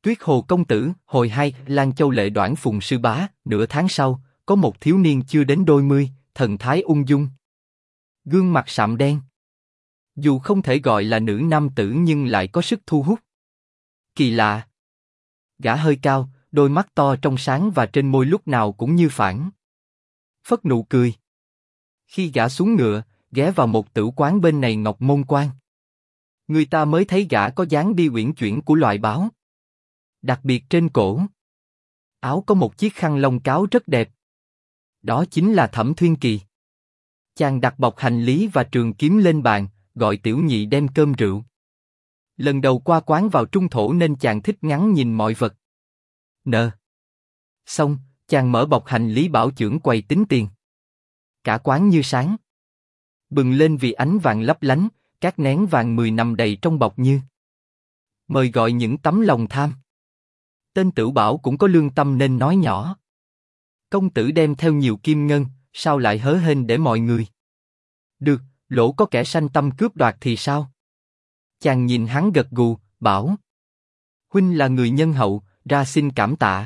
Tuyết Hồ công tử, hồi 2, Lan Châu Lệ Đoản Phùng sư bá, nửa tháng sau, có một thiếu niên chưa đến đôi mươi, thần thái ung dung. Gương mặt sạm đen. Dù không thể gọi là nữ nam tử nhưng lại có sức thu hút. Kỳ lạ. Gã hơi cao, đôi mắt to trong sáng và trên môi lúc nào cũng như phản phất nụ cười. Khi gã xuống ngựa, ghé vào một tử quán bên này Ngọc Môn Quan. Người ta mới thấy gã có dáng đi uyển chuyển của loài báo. Đặc biệt trên cổ, áo có một chiếc khăn lông cáo rất đẹp. Đó chính là Thẩm Thuyên Kỳ. Chàng đặt bọc hành lý và trường kiếm lên bàn, gọi tiểu nhị đem cơm rượu. Lần đầu qua quán vào trung thổ nên chàng thích ngắm nhìn mọi vật. Xong, chàng mở bọc hành lý bảo chưởng quầy tính tiền. Cả quán như sáng bừng lên vì ánh vàng lấp lánh, các nén vàng 10 nằm đầy trong bọc như mời gọi những tấm lòng tham. Tên Tửu Bảo cũng có lương tâm nên nói nhỏ: công tử đem theo nhiều kim ngân, sao lại hớ hênh để mọi người? Được, lỗ có kẻ sanh tâm cướp đoạt thì sao? Chàng nhìn hắn gật gù, bảo: huynh là người nhân hậu, ra xin cảm tạ.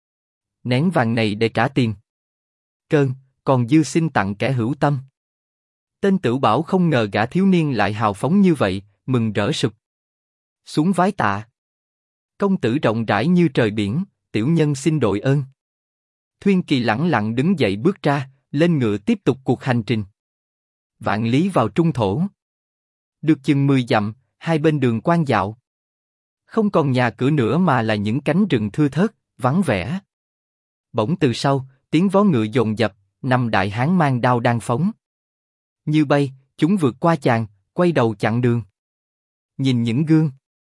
Nén vàng này để trả tiền. Cơn, còn dư xin tặng kẻ hữu tâm. Tên Tửu Bảo không ngờ gã thiếu niên lại hào phóng như vậy, mừng rỡ sụp xuống vái tạ. Công tử rộng rãi như trời biển, tiểu nhân xin đội ơn. Thuyên Kỳ lẳng lặng đứng dậy bước ra, lên ngựa tiếp tục cuộc hành trình. Vạn lý vào trung thổ. Được chừng 10 dặm, hai bên đường quan dạo. Không còn nhà cửa nữa mà là những cánh rừng thưa thớt, vắng vẻ. Bỗng từ sau, tiếng vó ngựa dồn dập, 5 đại hán mang đao đang phóng. Như bay, chúng vượt qua chàng, quay đầu chặn đường. Nhìn những gương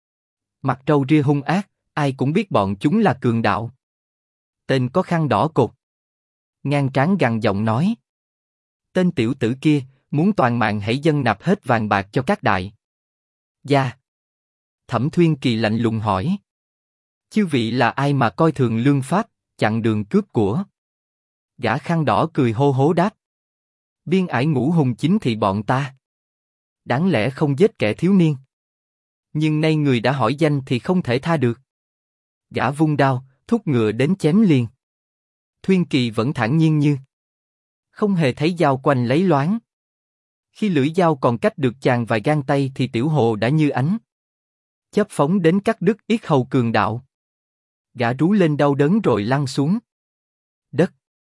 mặt râu ria hung ác, ai cũng biết bọn chúng là cường đạo. Tên có khăn đỏ cột ngang trán gằn giọng nói: tên tiểu tử kia, muốn toàn mạng hãy dâng nạp hết vàng bạc cho các đại gia. Thẩm Thuyên Kỳ lạnh lùng hỏi: chư vị là ai mà coi thường lương pháp, chặn đường cướp của? Gã khăn đỏ cười hô hố đáp: biên ải Ngũ Hùng chính thị bọn ta. Đáng lẽ không giết kẻ thiếu niên, nhưng nay người đã hỏi danh thì không thể tha được. Gã vung đao, thúc ngựa đến chém liền. Thuyên Kỳ vẫn thản nhiên như không hề thấy dao quanh lấy loáng. Khi lưỡi dao còn cách được chàng vài gang tay thì Tiểu Hồ đã như ánh chớp phóng đến cắt đứt yết hầu cường đạo. Gã rú lên đau đớn rồi lăn xuống đất.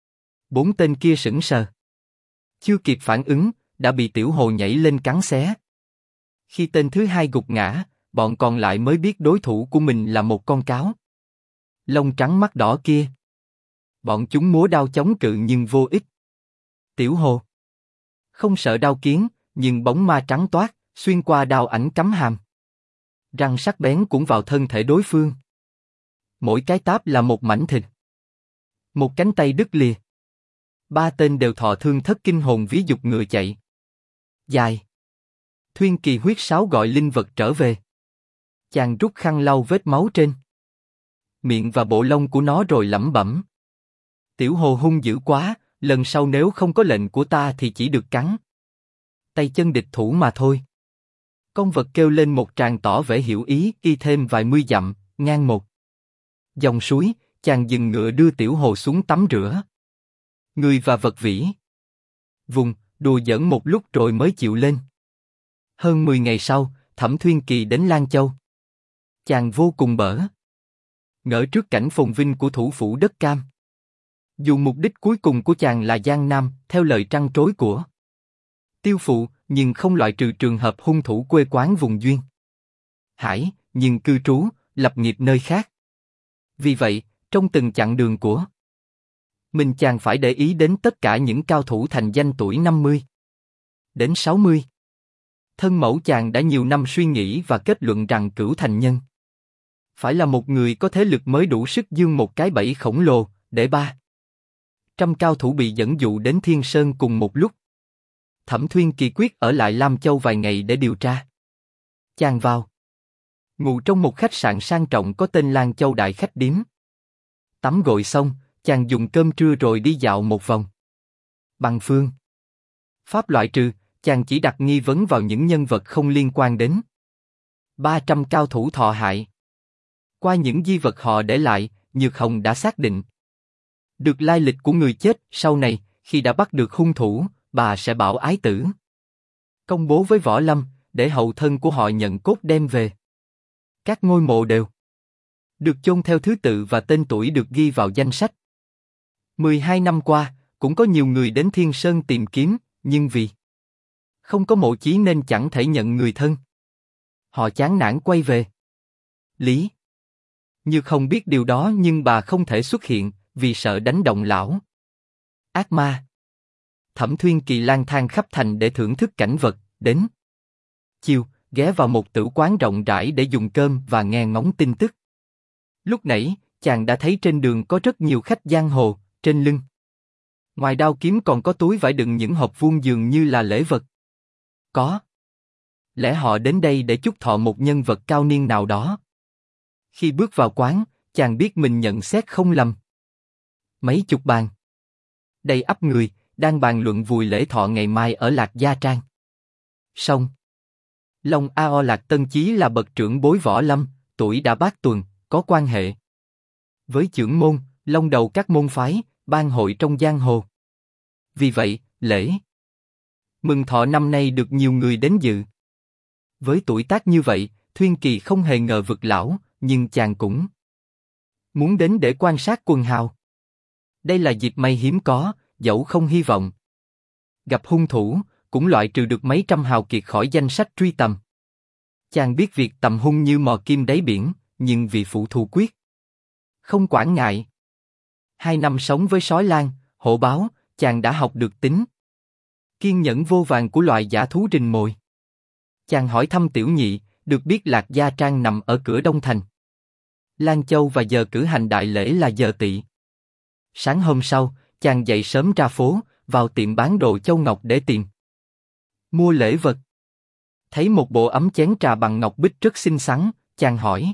4 tên kia sững sờ, chưa kịp phản ứng, đã bị Tiểu Hồ nhảy lên cắn xé. Khi tên thứ hai gục ngã, bọn còn lại mới biết đối thủ của mình là một con cáo lông trắng mắt đỏ kia. Bọn chúng múa đao chống cự nhưng vô ích. Tiểu Hồ không sợ đao kiếm, nhưng bóng ma trắng toát, xuyên qua đao ảnh cắm hàm. Răng sắc bén cũng vào thân thể đối phương. Mỗi cái táp là một mảnh thịt. Một cánh tay đứt lìa. 3 tên đều thọ thương thất kinh hồn vía dục ngựa chạy dài. Thuyên Kỳ huyết sáo gọi linh vật trở về. Chàng rút khăn lau vết máu trên miệng và bộ lông của nó rồi lẩm bẩm: Tiểu Hồ hung dữ quá, lần sau nếu không có lệnh của ta thì chỉ được cắn tay chân địch thủ mà thôi. Con vật kêu lên một tràng tỏ vẻ hiểu ý, y thêm vài mươi dặm, ngang một dòng suối, chàng dừng ngựa đưa Tiểu Hồ xuống tắm rửa người và vật vĩ. Vùng, đùa giỡn một lúc rồi mới chịu lên. Hơn 10 ngày sau, Thẩm Thuyên Kỳ đến Lan Châu. Chàng vô cùng bỡ ngỡ trước cảnh phồn vinh của thủ phủ đất cam. Dù mục đích cuối cùng của chàng là Giang Nam, theo lời trăn trối của Tiêu Phụ, nhưng không loại trừ trường hợp hung thủ quê quán vùng duyên hải, nhưng cư trú, lập nghiệp nơi khác. Vì vậy, trong từng chặng đường của mình, chàng phải để ý đến tất cả những cao thủ thành danh tuổi 50 đến 60. Thân mẫu chàng đã nhiều năm suy nghĩ và kết luận rằng Cửu Thành Nhân phải là một người có thế lực mới đủ sức dương một cái bẫy khổng lồ, để 300 cao thủ bị dẫn dụ đến Thiên Sơn cùng một lúc. Thẩm Thuyên Kỳ quyết ở lại Lam Châu vài ngày để điều tra. Chàng vào ngủ trong một khách sạn sang trọng có tên Lan Châu Đại Khách Điếm. Tắm gội xong, chàng dùng cơm trưa rồi đi dạo một vòng. Bằng phương pháp loại trừ, chàng chỉ đặt nghi vấn vào những nhân vật không liên quan đến 300 cao thủ thọ hại. Qua những di vật họ để lại, Nhược Hồng đã xác định được lai lịch của người chết. Sau này, khi đã bắt được hung thủ, bà sẽ bảo ái tử công bố với Võ Lâm, để hậu thân của họ nhận cốt đem về. Các ngôi mộ đều được chôn theo thứ tự và tên tuổi được ghi vào danh sách. 12 năm qua, cũng có nhiều người đến Thiên Sơn tìm kiếm, nhưng vì không có mộ chí nên chẳng thể nhận người thân. Họ chán nản quay về. Lý Nhược Hồng biết điều đó nhưng bà không thể xuất hiện, vì sợ đánh động lão ác ma. Thẩm Thuyên Kỳ lang thang khắp thành để thưởng thức cảnh vật, đến chiều, ghé vào một tử quán rộng rãi để dùng cơm và nghe ngóng tin tức. Lúc nãy, chàng đã thấy trên đường có rất nhiều khách giang hồ, trên lưng ngoài đao kiếm còn có túi vải đựng những hộp vuông dường như là lễ vật. Có lẽ họ đến đây để chúc thọ một nhân vật cao niên nào đó. Khi bước vào quán, chàng biết mình nhận xét không lầm. Mấy chục bàn đầy ắp người đang bàn luận vùi lễ thọ ngày mai ở Lạc Gia Trang. Song Long Ao Lạc Tân Chí là bậc trưởng bối Võ Lâm, tuổi đã bát tuần, có quan hệ với trưởng môn, long đầu các môn phái, ban hội trong giang hồ. Vì vậy, lễ mừng thọ năm nay được nhiều người đến dự. Với tuổi tác như vậy, Thuyên Kỳ không hề ngờ vực lão, nhưng chàng cũng muốn đến để quan sát quần hào. Đây là dịp may hiếm có, dẫu không hy vọng gặp hung thủ, cũng loại trừ được mấy trăm hào kiệt khỏi danh sách truy tầm. Chàng biết việc tầm hung như mò kim đáy biển, nhưng vì phụ thù quyết không quản ngại. 2 năm sống với sói lang, hổ báo, chàng đã học được tính kiên nhẫn vô vàn của loài dã thú rình mồi. Chàng hỏi thăm Tiểu Nhị, được biết Lạc Gia Trang nằm ở cửa Đông Thành Lan Châu và giờ cử hành đại lễ là giờ Tỵ. Sáng hôm sau, chàng dậy sớm ra phố, vào tiệm bán đồ châu ngọc để tìm mua lễ vật. Thấy một bộ ấm chén trà bằng ngọc bích rất xinh xắn, chàng hỏi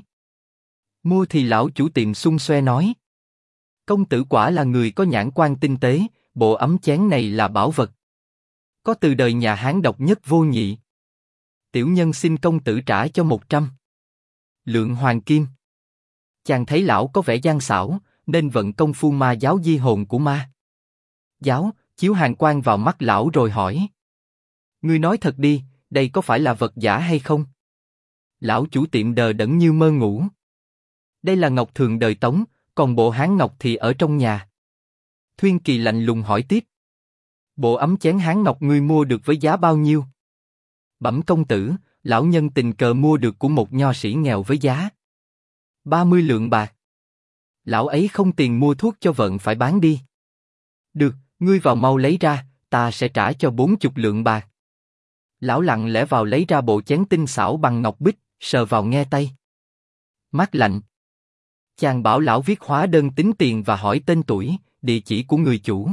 mua thì lão chủ tiệm xung xoe nói: công tử quả là người có nhãn quan tinh tế, bộ ấm chén này là bảo vật, có từ đời nhà Hán độc nhất vô nhị. Tiểu nhân xin công tử trả cho 100 lượng hoàng kim. Chàng thấy lão có vẻ gian xảo, nên vận công phu ma giáo di hồn của ma giáo, chiếu hàn quang vào mắt lão rồi hỏi: ngươi nói thật đi, đây có phải là vật giả hay không? Lão chủ tiệm đờ đẫn như mơ ngủ. Đây là ngọc thường đời Tống, còn bộ Hán ngọc thì ở trong nhà. Thuyên Kỳ lạnh lùng hỏi tiếp: bộ ấm chén Hán ngọc ngươi mua được với giá bao nhiêu? Bẩm công tử, lão nhân tình cờ mua được của một nho sĩ nghèo với giá 30 lượng bạc. Lão ấy không tiền mua thuốc cho vợ phải bán đi. Được, ngươi vào mau lấy ra, ta sẽ trả cho 40 lượng bạc. Lão lặng lẽ vào lấy ra bộ chén tinh xảo bằng ngọc bích, sờ vào nghe tay. Mát lạnh. Chàng bảo lão viết hóa đơn tính tiền và hỏi tên tuổi, địa chỉ của người chủ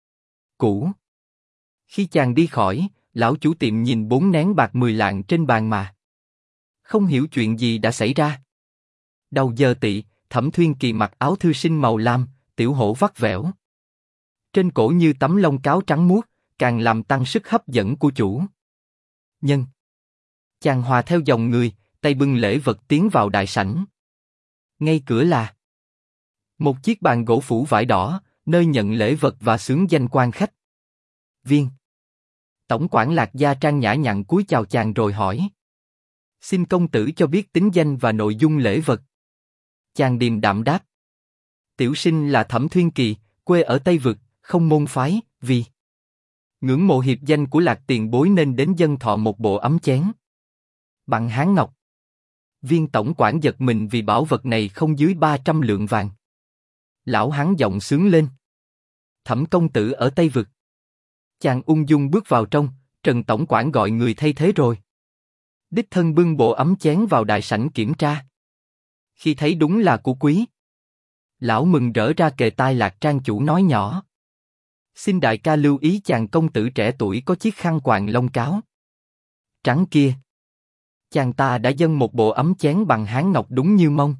cũ. Khi chàng đi khỏi, lão chủ tiệm nhìn 4 nén bạc 10 lạng trên bàn mà không hiểu chuyện gì đã xảy ra. Đầu giờ Tỵ, Thẩm Thuyên Kỳ mặc áo thư sinh màu lam, tiểu hổ vắt vẻo trên cổ như tấm lông cáo trắng muốt, càng làm tăng sức hấp dẫn của chủ nhân. Chàng hòa theo dòng người, tay bưng lễ vật tiến vào đại sảnh. Ngay cửa là một chiếc bàn gỗ phủ vải đỏ, nơi nhận lễ vật và xướng danh quan khách. Viên tổng quản Lạc Gia Trang nhã nhặn cúi chào chàng rồi hỏi: xin công tử cho biết tính danh và nội dung lễ vật. Chàng điềm đạm đáp: tiểu sinh là Thẩm Thuyên Kỳ, quê ở Tây Vực, không môn phái, vì ngưỡng mộ hiệp danh của Lạc tiền bối nên đến dâng thọ một bộ ấm chén bằng Hán ngọc. Viên tổng quản giật mình vì bảo vật này không dưới 300 lượng vàng. Lão hắn giọng sướng lên: Thẩm công tử ở Tây Vực. Chàng ung dung bước vào trong, Trần tổng quản gọi người thay thế rồi. Đích thân bưng bộ ấm chén vào đại sảnh kiểm tra. Khi thấy đúng là của quý, lão mừng rỡ ra kề tai Lạc Trang chủ nói nhỏ: xin đại ca lưu ý chàng công tử trẻ tuổi có chiếc khăn quàng lông cáo trắng kia. Chàng ta đã dâng một bộ ấm chén bằng Hán ngọc đúng như mong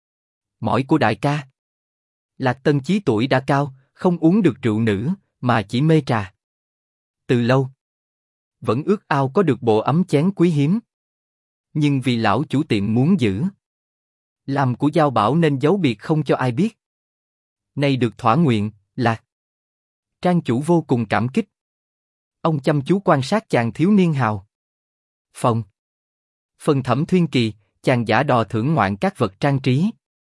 mỏi của đại ca. Lạc Tân Chí tuổi đã cao, không uống được rượu nữ, mà chỉ mê trà. Từ lâu, vẫn ước ao có được bộ ấm chén quý hiếm. Nhưng vì lão chủ tiệm muốn giữ Làm của Giao Bảo nên giấu biệt không cho ai biết. Nay được thỏa nguyện, Lạc Trang chủ vô cùng cảm kích. Ông chăm chú quan sát chàng thiếu niên hào phóng. Phần Thẩm Thuyên Kỳ, chàng giả đò thưởng ngoạn các vật trang trí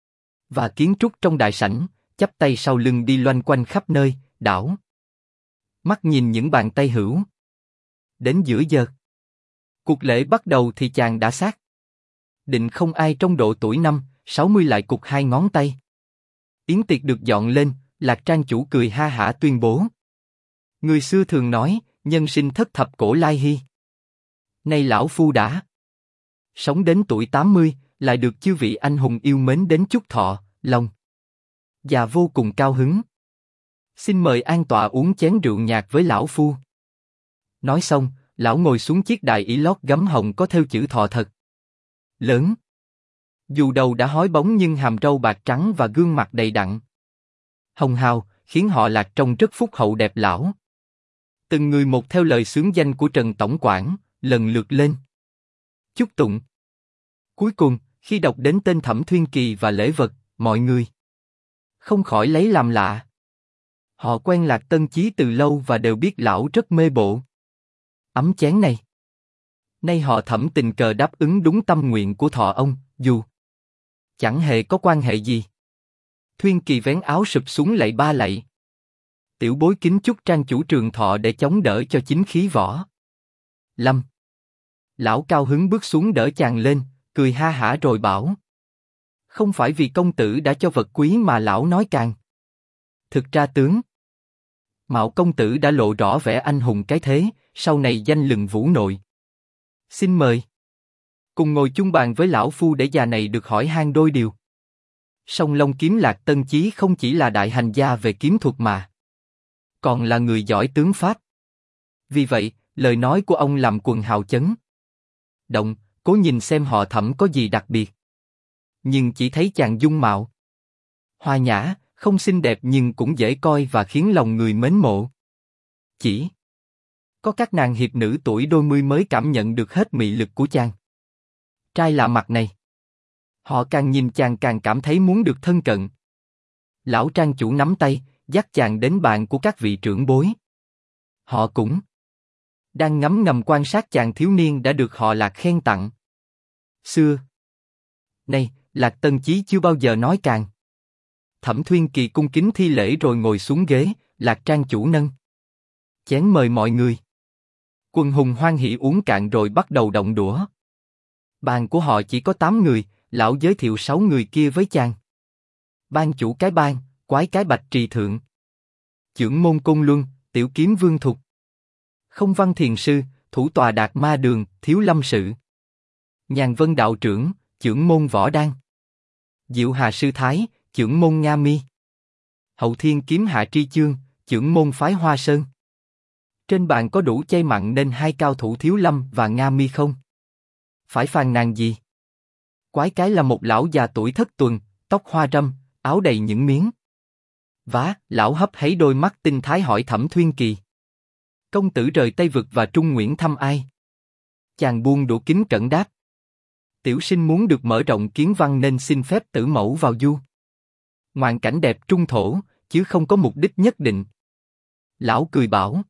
và kiến trúc trong đại sảnh, chắp tay sau lưng đi loanh quanh khắp nơi, đảo mắt nhìn những bàn tay hữu. Đến giữa giờ cuộc lễ bắt đầu thì chàng đã xác định không ai trong độ tuổi 60 lại cụt hai ngón tay. Yến tiệc được dọn lên, Lạc Trang chủ cười ha hả tuyên bố. Người xưa thường nói, nhân sinh thất thập cổ lai hy. Nay lão phu đã sống đến tuổi 80, lại được chư vị anh hùng yêu mến đến chúc thọ, lòng và vô cùng cao hứng. Xin mời an tọa uống chén rượu nhạt với lão phu. Nói xong, lão ngồi xuống chiếc đài ỷ lót gấm hồng có thêu chữ thọ thật lớn. Dù đầu đã hói bóng nhưng hàm râu bạc trắng và gương mặt đầy đặn hồng hào, khiến họ Lạc trông rất phúc hậu đẹp lão. Từng người một theo lời xướng danh của Trần Tổng quản, lần lượt lên chúc tụng. Cuối cùng, khi đọc đến tên Thẩm Thuyên Kỳ và lễ vật, mọi người không khỏi lấy làm lạ. Họ quen Lạc Tân Chí từ lâu và đều biết lão rất mê bộ ấm chén này. Nay họ Thẩm tình cờ đáp ứng đúng tâm nguyện của thọ ông, dù chẳng hề có quan hệ gì. Thuyên Kỳ vén áo sụp xuống lạy ba lạy. Tiểu bối kính chúc Trang chủ trường thọ để chống đỡ cho chính khí võ lâm. Lão cao hứng bước xuống đỡ chàng lên, cười ha hả rồi bảo. Không phải vì công tử đã cho vật quý mà lão nói càng. Thực ra tướng Mạo công tử đã lộ rõ vẻ anh hùng cái thế, sau này danh lừng vũ nội. Xin mời cùng ngồi chung bàn với lão phu để già này được hỏi han đôi điều. Song Long kiếm Lạc Tân Chí không chỉ là đại hành gia về kiếm thuật mà còn là người giỏi tướng pháp. Vì vậy, lời nói của ông làm quần hào chấn động. Cố nhìn xem họ Thẩm có gì đặc biệt, nhưng chỉ thấy chàng dung mạo hoa nhã, không xinh đẹp nhưng cũng dễ coi và khiến lòng người mến mộ. Chỉ có các nàng hiệp nữ tuổi đôi mươi mới cảm nhận được hết mị lực của chàng trai lạ mặt này. Họ càng nhìn chàng càng cảm thấy muốn được thân cận. Lão Trang chủ nắm tay, dắt chàng đến bàn của các vị trưởng bối. Họ cũng đang ngấm ngầm quan sát chàng thiếu niên đã được họ Lạc khen tặng xưa nay. Lạc Tân Chí chưa bao giờ nói càng. Thẩm Thuyên Kỳ cung kính thi lễ rồi ngồi xuống ghế. Lạc Trang chủ nâng chén mời mọi người. Quần hùng hoan hỉ uống cạn rồi bắt đầu động đũa. Bàn của họ chỉ có 8 người, lão giới thiệu 6 người kia với chàng. Ban chủ cái ban, quái cái Bạch Trì Thượng, chưởng môn Côn Luân, tiểu kiếm Vương Thục, không văn thiền sư, thủ tòa Đạt Ma Đường, Thiếu Lâm Sự, Nhàn Vân đạo trưởng, chưởng môn Võ Đan, Diệu Hà sư thái, chưởng môn Nga Mi, Hậu Thiên kiếm Hạ Tri Chương, chưởng môn phái Hoa Sơn. Trên bàn có đủ chay mặn nên hai cao thủ Thiếu Lâm và Nga Mi không phải phàn nàn gì. Quái cái là một lão già tuổi thất tuần, tóc hoa râm, áo đầy những miếng vá. Lão hấp háy đôi mắt tinh thái hỏi Thẩm Thuyên Kỳ. Công tử rời Tây Vực và Trung Nguyễn thăm ai? Chàng buông đũa kính cẩn đáp. Tiểu sinh muốn được mở rộng kiến văn nên xin phép tử mẫu vào du ngoạn cảnh đẹp trung thổ, chứ không có mục đích nhất định. Lão cười bảo.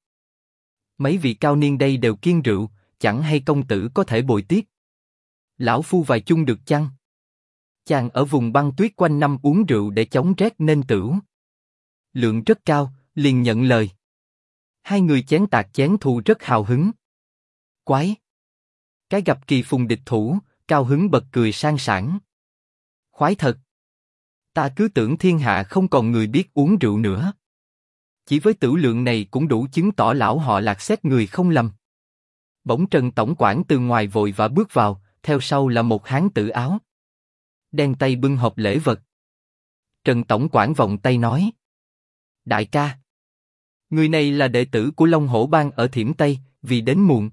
Mấy vị cao niên đây đều kiêng rượu, chẳng hay công tử có thể bồi tiếp lão phu vài chung được chăng? Chàng ở vùng băng tuyết quanh năm uống rượu để chống rét nên tửu lượng rất cao, liền nhận lời. Hai người chén tạc chén thù rất hào hứng. Quái cái gặp kỳ phùng địch thủ, cao hứng bật cười sang sảng. Khoái thật. Ta cứ tưởng thiên hạ không còn người biết uống rượu nữa. Chỉ với tửu lượng này cũng đủ chứng tỏ lão họ Lạc xét người không lầm. Bỗng Trần Tổng quản từ ngoài vội vã bước vào, theo sau là một hán tử áo đen tay bưng hộp lễ vật. Trần Tổng quản vòng tay nói. Đại ca, người này là đệ tử của Long Hổ Bang ở Thiểm Tây, vì đến muộn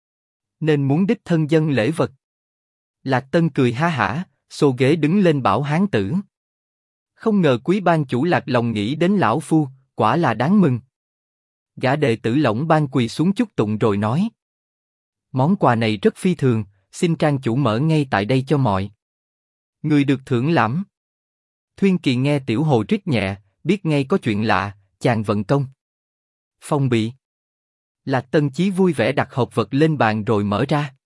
nên muốn đích thân dâng lễ vật. Lạc Tân cười ha hả, xô ghế đứng lên bảo hán tử. Không ngờ quý ban chủ Lạc lòng nghĩ đến lão phu, quả là đáng mừng. Gã đệ tử Lỗng Bang quỳ xuống chúc tụng rồi nói. Món quà này rất phi thường, xin Trang chủ mở ngay tại đây cho mọi Người được thưởng lãm. Thuyên Kỳ nghe Tiểu Hồ rít nhẹ, biết ngay có chuyện lạ, chàng vận công. Phong bị. Lạc Tân Chí vui vẻ đặt hộp vật lên bàn rồi mở ra.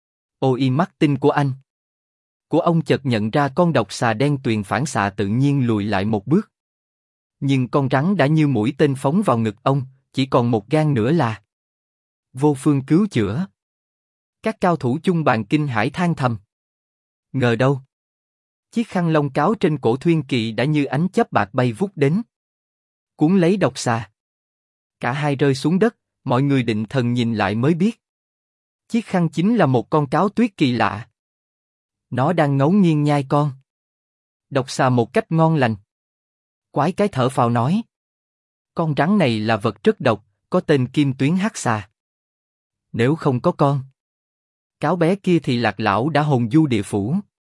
Ôi mắt tinh của anh. Của ông chợt nhận ra con độc xà đen tuyền phản xạ tự nhiên lùi lại một bước. Nhưng con rắn đã như mũi tên phóng vào ngực ông, chỉ còn một gang nữa là vô phương cứu chữa. Các cao thủ chung bàn kinh hãi than thầm. Ngờ đâu, chiếc khăn lông cáo trên cổ Thuyên Kỳ đã như ánh chớp bạc bay vút đến, cuốn lấy độc xà. Cả hai rơi xuống đất, mọi người định thần nhìn lại mới biết, chiếc khăn chính là một con cáo tuyết kỳ lạ. Nó đang ngấu nghiêng nhai con độc xà một cách ngon lành. Quái cái thở phào nói, con rắn này là vật rất độc, có tên Kim Tuyến Hắc Xà. Nếu không có con cáo bé kia thì Lạc lão đã hồn du địa phủ.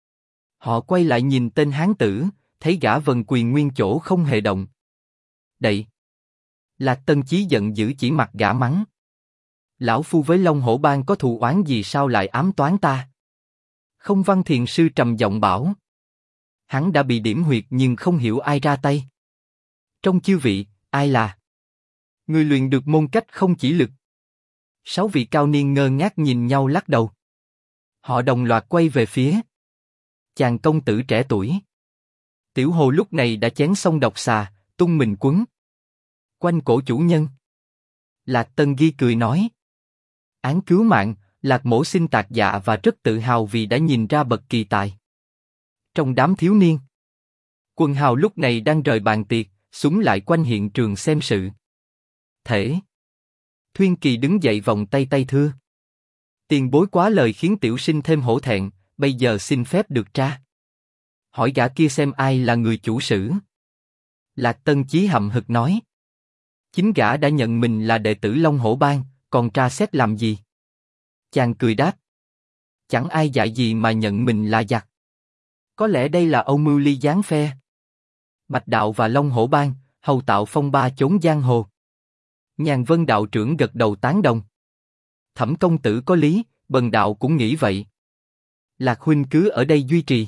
Họ quay lại nhìn tên hán tử, thấy gã vần quyền nguyên chỗ không hề động đậy. Lạc Tân Chí giận dữ chỉ mặt gã mắng, lão phu với Long Hổ Bang có thù oán gì sao lại ám toán ta? Không. Văn Thiền sư trầm giọng bảo, hắn đã bị điểm huyệt nhưng không hiểu ai ra tay. Trong chư vị, ai là người luyện được môn cách không chỉ lực? 6 vị cao niên ngơ ngác nhìn nhau lắc đầu. Họ đồng loạt quay về phía chàng công tử trẻ tuổi. Tiểu Hồ lúc này đã chén xong độc xà, tung mình quấn quanh cổ chủ nhân. Lạc Tân Ghi cười nói, án cứu mạng. Lạc mổ xin tạc dạ và rất tự hào vì đã nhìn ra bậc kỳ tài trong đám thiếu niên. Quần hào lúc này đang rời bàn tiệc, súng lại quanh hiện trường xem sự. Thể. Thuyên Kỳ đứng dậy vòng tay thưa. Tiền bối quá lời khiến tiểu sinh thêm hổ thẹn, bây giờ xin phép được tra. Hỏi gã kia xem ai là người chủ sử. Lạc Tân Chí hậm hực nói, chính gã đã nhận mình là đệ tử Long Hổ Bang, còn tra xét làm gì? Chàng cười đáp, chẳng ai dạy gì mà nhận mình là giặc. Có lẽ đây là Âu mưu ly gián phe Bạch đạo và Long Hổ Bang, hầu tạo phong ba chốn giang hồ. Nhàn Vân đạo trưởng gật đầu tán đồng. Thẩm công tử có lý, Bần đạo cũng nghĩ vậy. Lạc huynh cứ ở đây duy trì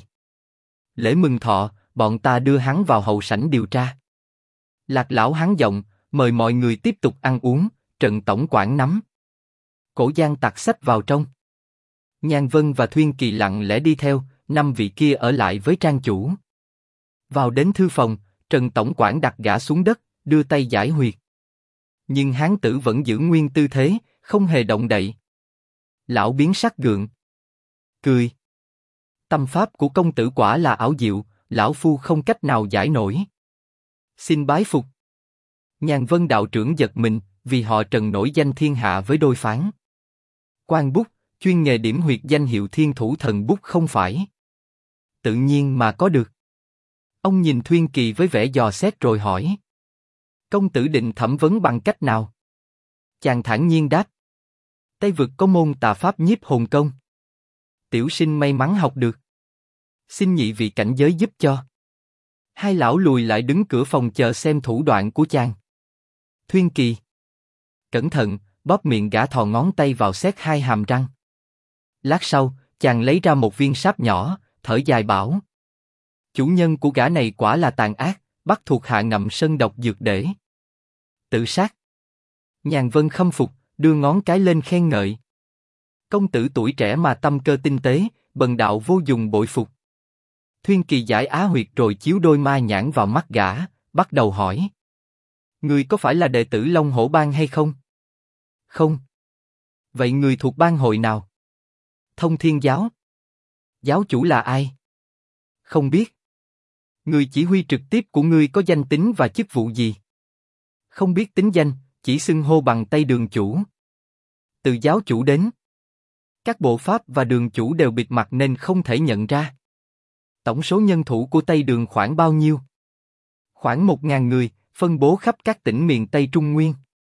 lễ mừng thọ, bọn ta đưa hắn vào hậu sảnh điều tra. Lạc lão hắn giọng, mời mọi người tiếp tục ăn uống. Trận tổng quản nắm cổ Giang tặc sách vào trong. Nhàn Vân và Thuyên Kỳ lặng lẽ đi theo, 5 vị kia ở lại với trang chủ. Vào đến thư phòng, Trần tổng quản đặt gã xuống đất, đưa tay giải huyệt. Nhưng hán tử vẫn giữ nguyên tư thế, không hề động đậy. Lão biến sắc gượng, cười. Tâm pháp của công tử quả là ảo diệu, lão phu không cách nào giải nổi. Xin bái phục. Nhàn Vân đạo trưởng giật mình, vì họ Trần nổi danh thiên hạ với đôi phán quan bút, chuyên nghề điểm huyệt danh hiệu thiên thủ thần bút không phải tự nhiên mà có được. Ông nhìn Thuyên Kỳ với vẻ dò xét rồi hỏi, công tử định thẩm vấn bằng cách nào? Chàng thản nhiên đáp, Tây vực có môn tà pháp nhiếp hồn công. Tiểu sinh may mắn học được. Xin nhị vị cảnh giới giúp cho. Hai lão lùi lại đứng cửa phòng chờ xem thủ đoạn của chàng. Thuyên Kỳ, cẩn thận, bóp miệng gã thò ngón tay vào xét 2 hàm răng. Lát sau, chàng lấy ra một viên sáp nhỏ, thở dài bảo, chủ nhân của gã này quả là tàn ác, bắt thuộc hạ ngậm sân độc dược để tự sát. Nhàn Vân khâm phục, đưa ngón cái lên khen ngợi. Công tử tuổi trẻ mà tâm cơ tinh tế, bần đạo vô dùng bội phục. Thuyên Kỳ giải á huyệt rồi chiếu đôi ma nhãn vào mắt gã, bắt đầu hỏi, người có phải là đệ tử Long Hổ Bang hay không? Không. Vậy người thuộc bang hội nào? Thông Thiên giáo. Giáo chủ là ai? Không biết. Người chỉ huy trực tiếp của ngươi có danh tính và chức vụ gì? Không biết tính danh, chỉ xưng hô bằng Tây Đường chủ. Từ giáo chủ đến, các bộ pháp và đường chủ đều bịt mặt nên không thể nhận ra. Tổng số nhân thủ của Tây Đường khoảng bao nhiêu? Khoảng 1000 người, phân bố khắp các tỉnh miền Tây Trung Nguyên.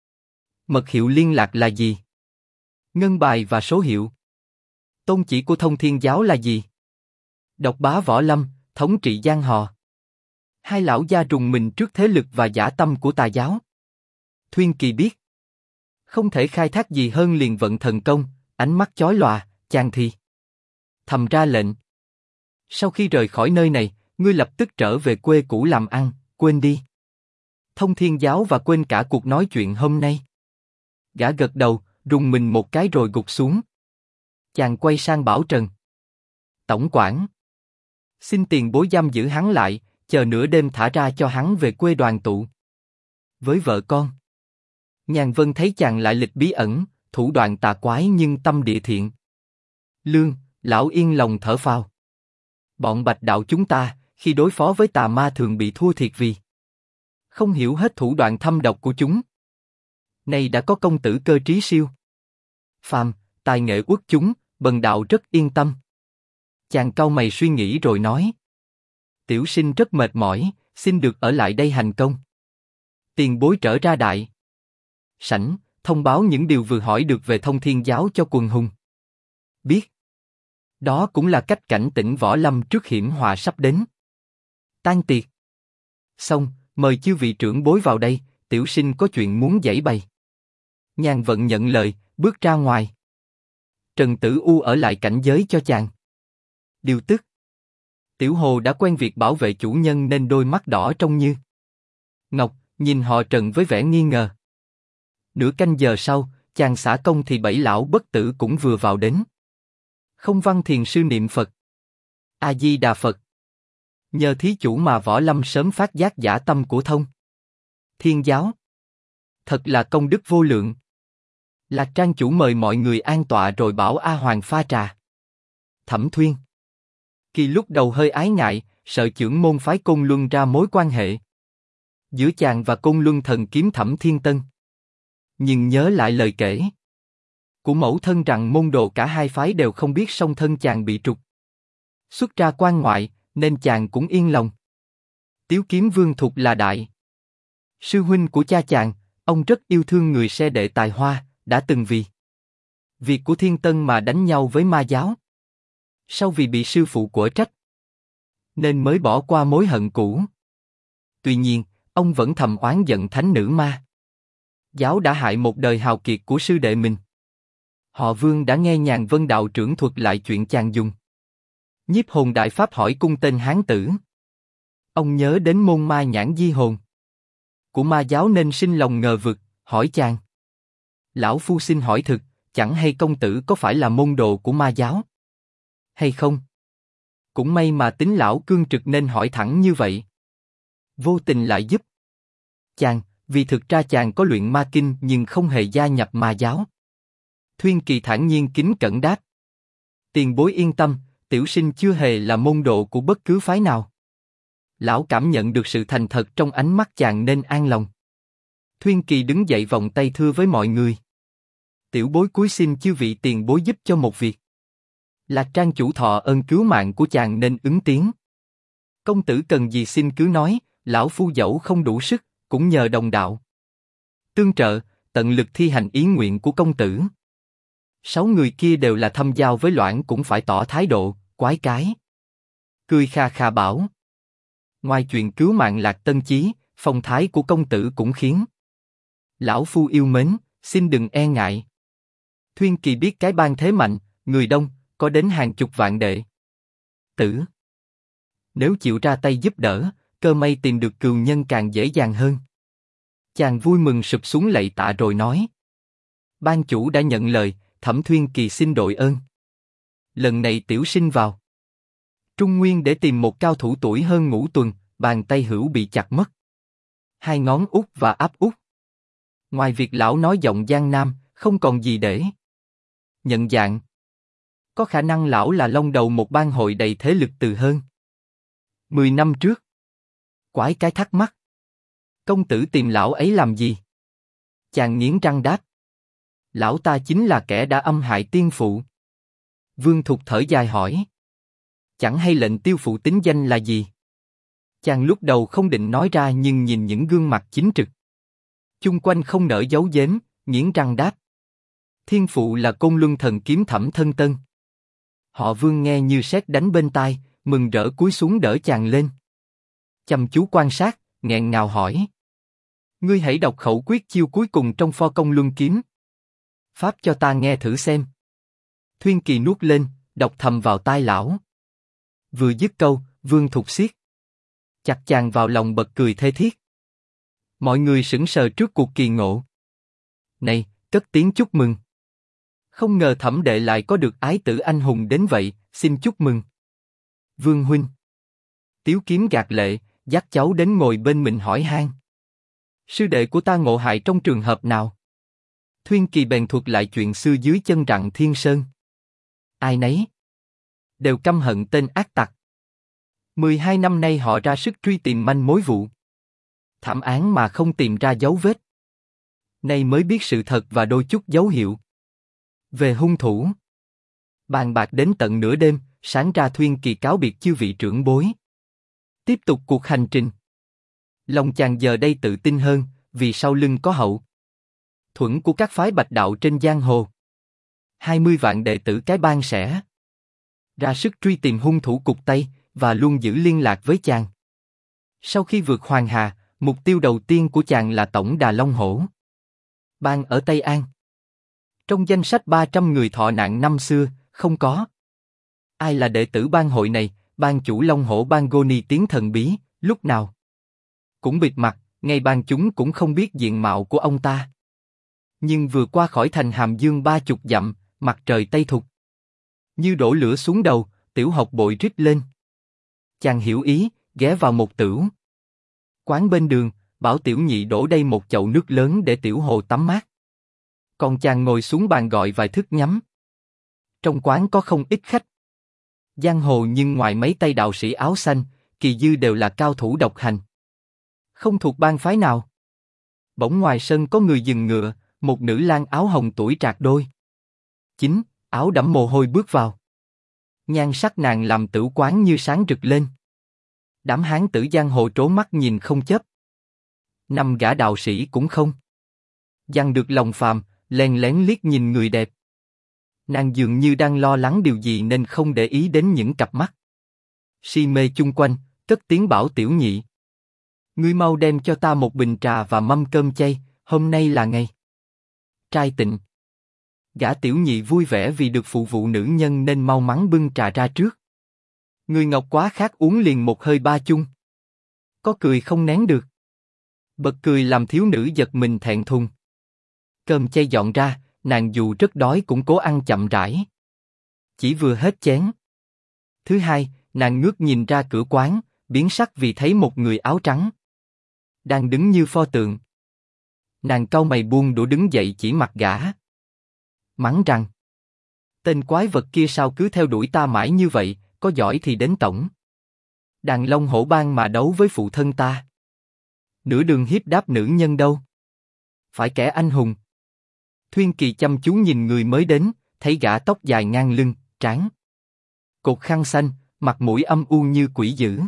Mật hiệu liên lạc là gì? Ngân bài và số hiệu. Tôn chỉ của Thông Thiên giáo là gì? Độc bá võ lâm, thống trị giang hồ. Hai lão gia rùng mình trước thế lực và dã tâm của tà giáo. Thuyên Kỳ biết không thể khai thác gì hơn liền vận thần công, ánh mắt chói lòa, chàng thì thầm ra lệnh. Sau khi rời khỏi nơi này, ngươi lập tức trở về quê cũ làm ăn, quên đi Thông Thiên Giáo và quên cả cuộc nói chuyện hôm nay. Gã gật đầu, rùng mình một cái rồi gục xuống. Chàng quay sang bảo Trần. Tổng quản, xin tiền bối giam giữ hắn lại, chờ nửa đêm thả ra cho hắn về quê đoàn tụ với vợ con. Nhàn Vân thấy chàng lại lịch bí ẩn, thủ đoạn tà quái nhưng tâm địa thiện. Lương, lão yên lòng thở phào. Bọn Bạch đạo chúng ta, khi đối phó với tà ma thường bị thua thiệt vì không hiểu hết thủ đoạn thâm độc của chúng. Nay đã có công tử cơ trí siêu phàm, tài nghệ uất chúng, bần đạo rất yên tâm. Chàng cau mày suy nghĩ rồi nói. Tiểu sinh rất mệt mỏi, xin được ở lại đây hành công. Tiền bối trở ra đại sảnh, thông báo những điều vừa hỏi được về Thông Thiên Giáo cho quần hùng biết. Đó cũng là cách cảnh tỉnh võ lâm trước hiểm họa sắp đến. Tan tiệc xong, mời chư vị trưởng bối vào đây, tiểu sinh có chuyện muốn giảng bày. Nhàn Vận nhận lời, bước ra ngoài. Trần Tử U ở lại cảnh giới cho chàng. Điều tức. Tiểu Hồ đã quen việc bảo vệ chủ nhân nên đôi mắt đỏ trong như ngọc, nhìn họ Trần với vẻ nghi ngờ. Nửa canh giờ sau, chàng xả công thì bảy lão bất tử cũng vừa vào đến. Không Văn thiền sư niệm Phật. A Di Đà Phật. Nhờ thí chủ mà võ lâm sớm phát giác dã tâm của Thông Thiên Giáo. Thật là công đức vô lượng. Lạc Trang chủ mời mọi người an tọa rồi bảo A Hoàng pha trà. Thẩm Thuyên Kỳ lúc đầu hơi ái ngại, sợ chưởng môn phái Côn Luân ra mối quan hệ giữa chàng và Côn Luân thần kiếm Thẩm Thiên Tân. Nhưng nhớ lại lời kể của mẫu thân rằng môn đồ cả hai phái đều không biết song thân chàng bị trục xuất ra quan ngoại, nên chàng cũng yên lòng. Tiếu Kiếm Vương Thục là đại sư huynh của cha chàng, ông rất yêu thương người xe đệ tài hoa, đã từng vì việc của Thiên Tân mà đánh nhau với ma giáo. Sau vì bị sư phụ quở trách, nên mới bỏ qua mối hận cũ. Tuy nhiên, ông vẫn thầm oán giận thánh nữ ma giáo đã hại một đời hào kiệt của sư đệ mình. Họ Vương đã nghe Nhàn Vân đạo trưởng thuật lại chuyện chàng dùng nhiếp hồn đại pháp hỏi cung tên hán tử. Ông nhớ đến môn ma nhãn di hồn của ma giáo nên sinh lòng ngờ vực, hỏi chàng. Lão phu xin hỏi thực, chẳng hay công tử có phải là môn đồ của ma giáo hay không? Cũng may mà tính lão cương trực nên hỏi thẳng như vậy. Vô tình lại giúp chàng, vì thực ra chàng có luyện ma kinh nhưng không hề gia nhập ma giáo. Thuyên Kỳ thản nhiên kính cẩn đáp. Tiền bối yên tâm, tiểu sinh chưa hề là môn đồ của bất cứ phái nào. Lão cảm nhận được sự thành thật trong ánh mắt chàng nên an lòng. Thuyên Kỳ đứng dậy vòng tay thưa với mọi người. Tiểu bối cúi xin chư vị tiền bối giúp cho một việc. Lạc Trang chủ thọ ơn cứu mạng của chàng nên ứng tiếng. Công tử cần gì xin cứ nói, lão phu dẫu không đủ sức, cũng nhờ đồng đạo tương trợ, tận lực thi hành ý nguyện của công tử. 6 người kia đều là thâm giao với Loan cũng phải tỏ thái độ, quái cái. Cười kha kha bảo. Ngoài chuyện cứu mạng Lạc Tân Chí, phong thái của công tử cũng khiến lão phu yêu mến, xin đừng e ngại. Thuyên Kỳ biết cái bang thế mạnh, người đông, có đến hàng chục vạn đệ tử. Nếu chịu ra tay giúp đỡ, cơ may tìm được cừu nhân càng dễ dàng hơn. Chàng vui mừng sụp xuống lạy tạ rồi nói. Ban chủ đã nhận lời, Thẩm Thuyên Kỳ xin đội ơn. Lần này tiểu sinh vào Trung Nguyên để tìm một cao thủ tuổi hơn ngũ tuần, bàn tay hữu bị chặt mất 2 ngón út và áp út. Ngoài việc lão nói giọng Giang Nam, không còn gì để nhận dạng. Có khả năng lão là long đầu một bang hội đầy thế lực từ hơn 10 năm trước. Quái cái thắc mắc. Công tử tìm lão ấy làm gì? Chàng nghiến răng đáp. Lão ta chính là kẻ đã âm hại tiên phụ. Vương Thục thở dài hỏi. Chẳng hay lệnh tiêu phụ tính danh là gì? Chàng lúc đầu không định nói ra nhưng nhìn những gương mặt chính trực chung quanh không nỡ giấu giếm, nghiến răng đáp. Thiên phụ là Côn Luân thần kiếm Thẩm Thân Tân. Họ Vương nghe như sét đánh bên tai, mừng rỡ cúi xuống đỡ chàng lên. Chăm chú quan sát, nghẹn ngào hỏi. Ngươi hãy đọc khẩu quyết chiêu cuối cùng trong pho Công Luân kiếm pháp cho ta nghe thử xem. Thuyên Kỳ nuốt lên, đọc thầm vào tai lão. Vừa dứt câu, Vương Thục siết chặt chàng vào lòng bật cười thê thiết. Mọi người sững sờ trước cuộc kỳ ngộ. Này, cất tiếng chúc mừng. Không ngờ Thẩm đệ lại có được ái tử anh hùng đến vậy, xin chúc mừng. Vương huynh. Tiếu Kiếm gạt lệ, dắt cháu đến ngồi bên mình hỏi han. Sư đệ của ta ngộ hại trong trường hợp nào? Thuyên Kỳ bèn thuật lại chuyện xưa dưới chân Rặng Thiên Sơn. Ai nấy đều căm hận tên ác tặc. 12 năm nay họ ra sức truy tìm manh mối vụ thảm án mà không tìm ra dấu vết. Nay mới biết sự thật và đôi chút dấu hiệu về hung thủ. Bàn bạc đến tận nửa đêm, sáng ra Thuyên Kỳ cáo biệt chư vị trưởng bối. Tiếp tục cuộc hành trình. Lòng chàng giờ đây tự tin hơn, vì sau lưng có hậu thuẫn của các phái bạch đạo trên giang hồ. 20 vạn đệ tử cái bang sẽ ra sức truy tìm hung thủ cục Tây và luôn giữ liên lạc với chàng. Sau khi vượt Hoàng Hà, mục tiêu đầu tiên của chàng là Tổng Đà Long Hổ bang ở Tây An. Trong danh sách 300 người thọ nạn năm xưa, không có ai là đệ tử bang hội này. Bang chủ Long Hổ bang Goni tiếng thần bí, lúc nào cũng bịt mặt, ngay bang chúng cũng không biết diện mạo của ông ta. Nhưng vừa qua khỏi thành Hàm Dương 30 dặm, mặt trời tây thục như đổ lửa xuống đầu, Tiểu Học bội rít lên. Chàng hiểu ý, ghé vào một tửu quán bên đường, bảo Tiểu Nhị đổ đây một chậu nước lớn để Tiểu Hồ tắm mát. Còn chàng ngồi xuống bàn gọi vài thức nhắm. Trong quán có không ít khách giang hồ, nhưng ngoài mấy tay đạo sĩ áo xanh, kỳ dư đều là cao thủ độc hành, không thuộc bang phái nào. Bỗng ngoài sân có người dừng ngựa, một nữ lang áo hồng tuổi trạc đôi chính, áo đẫm mồ hôi bước vào. Nhan sắc nàng làm tửu quán như sáng rực lên. Đám hán tử giang hồ trố mắt nhìn không chớp. 5 gã đạo sĩ cũng không dằn được lòng phàm, len lén liếc nhìn người đẹp. Nàng dường như đang lo lắng điều gì nên không để ý đến những cặp mắt si mê chung quanh, cất tiếng bảo Tiểu Nhị: ngươi mau đem cho ta một bình trà và mâm cơm chay, hôm nay là ngày trai tịnh. Gã Tiểu Nhị vui vẻ vì được phụ vụ nữ nhân nên mau mắn bưng trà ra trước. Người ngọc quá khát uống liền một hơi 3 chung. Có cười không nén được. Bật cười làm thiếu nữ giật mình thẹn thùng. Cơm chay dọn ra, nàng dù rất đói cũng cố ăn chậm rãi. Chỉ vừa hết chén. Thứ hai, nàng ngước nhìn ra cửa quán, biến sắc vì thấy một người áo trắng đang đứng như pho tượng. Nàng cau mày buông đũa đứng dậy chỉ mặt gã, mắng rằng: tên quái vật kia sao cứ theo đuổi ta mãi như vậy, có giỏi thì đến Tổng Đàn Long Hổ bang mà đấu với phụ thân ta. Nửa đường hiếp đáp nữ nhân đâu. Phải kẻ anh hùng. Thuyên Kỳ chăm chú nhìn người mới đến, thấy gã tóc dài ngang lưng, trán cột khăn xanh, mặt mũi âm u như quỷ dữ.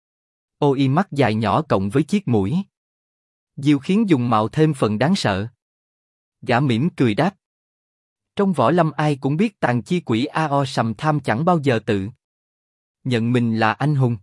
Ô y mắt dài nhỏ cộng với chiếc mũi diêu khiến dùng mạo thêm phần đáng sợ. Gã mỉm cười đáp: trong võ lâm ai cũng biết tàn chi quỷ Ao Sầm Tham chẳng bao giờ tự nhận mình là anh hùng.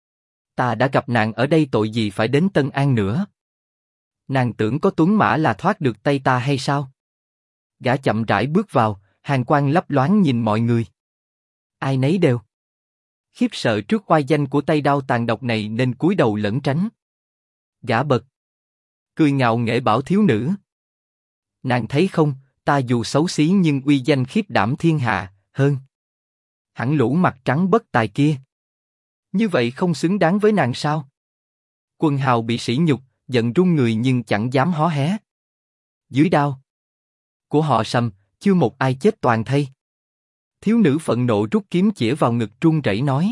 Ta đã gặp nàng ở đây tội gì phải đến Tân An nữa. Nàng tưởng có tuấn mã là thoát được tay ta hay sao? Gã chậm rãi bước vào, hàn quang lấp loáng nhìn mọi người. Ai nấy đều khiếp sợ trước oai danh của tay đao tàn độc này nên cúi đầu lẩn tránh. Gã bật cười ngạo nghễ bảo thiếu nữ: nàng thấy không, ta dù xấu xí nhưng uy danh khiếp đảm thiên hạ hơn hẳn lũ mặt trắng bất tài kia. Như vậy không xứng đáng với nàng sao? Quần hào bị sỉ nhục, giận run người nhưng chẳng dám hó hé. Dưới đao của họ Sầm, chưa một ai chết toàn thây. Thiếu nữ phẫn nộ rút kiếm chĩa vào ngực run rẩy nói: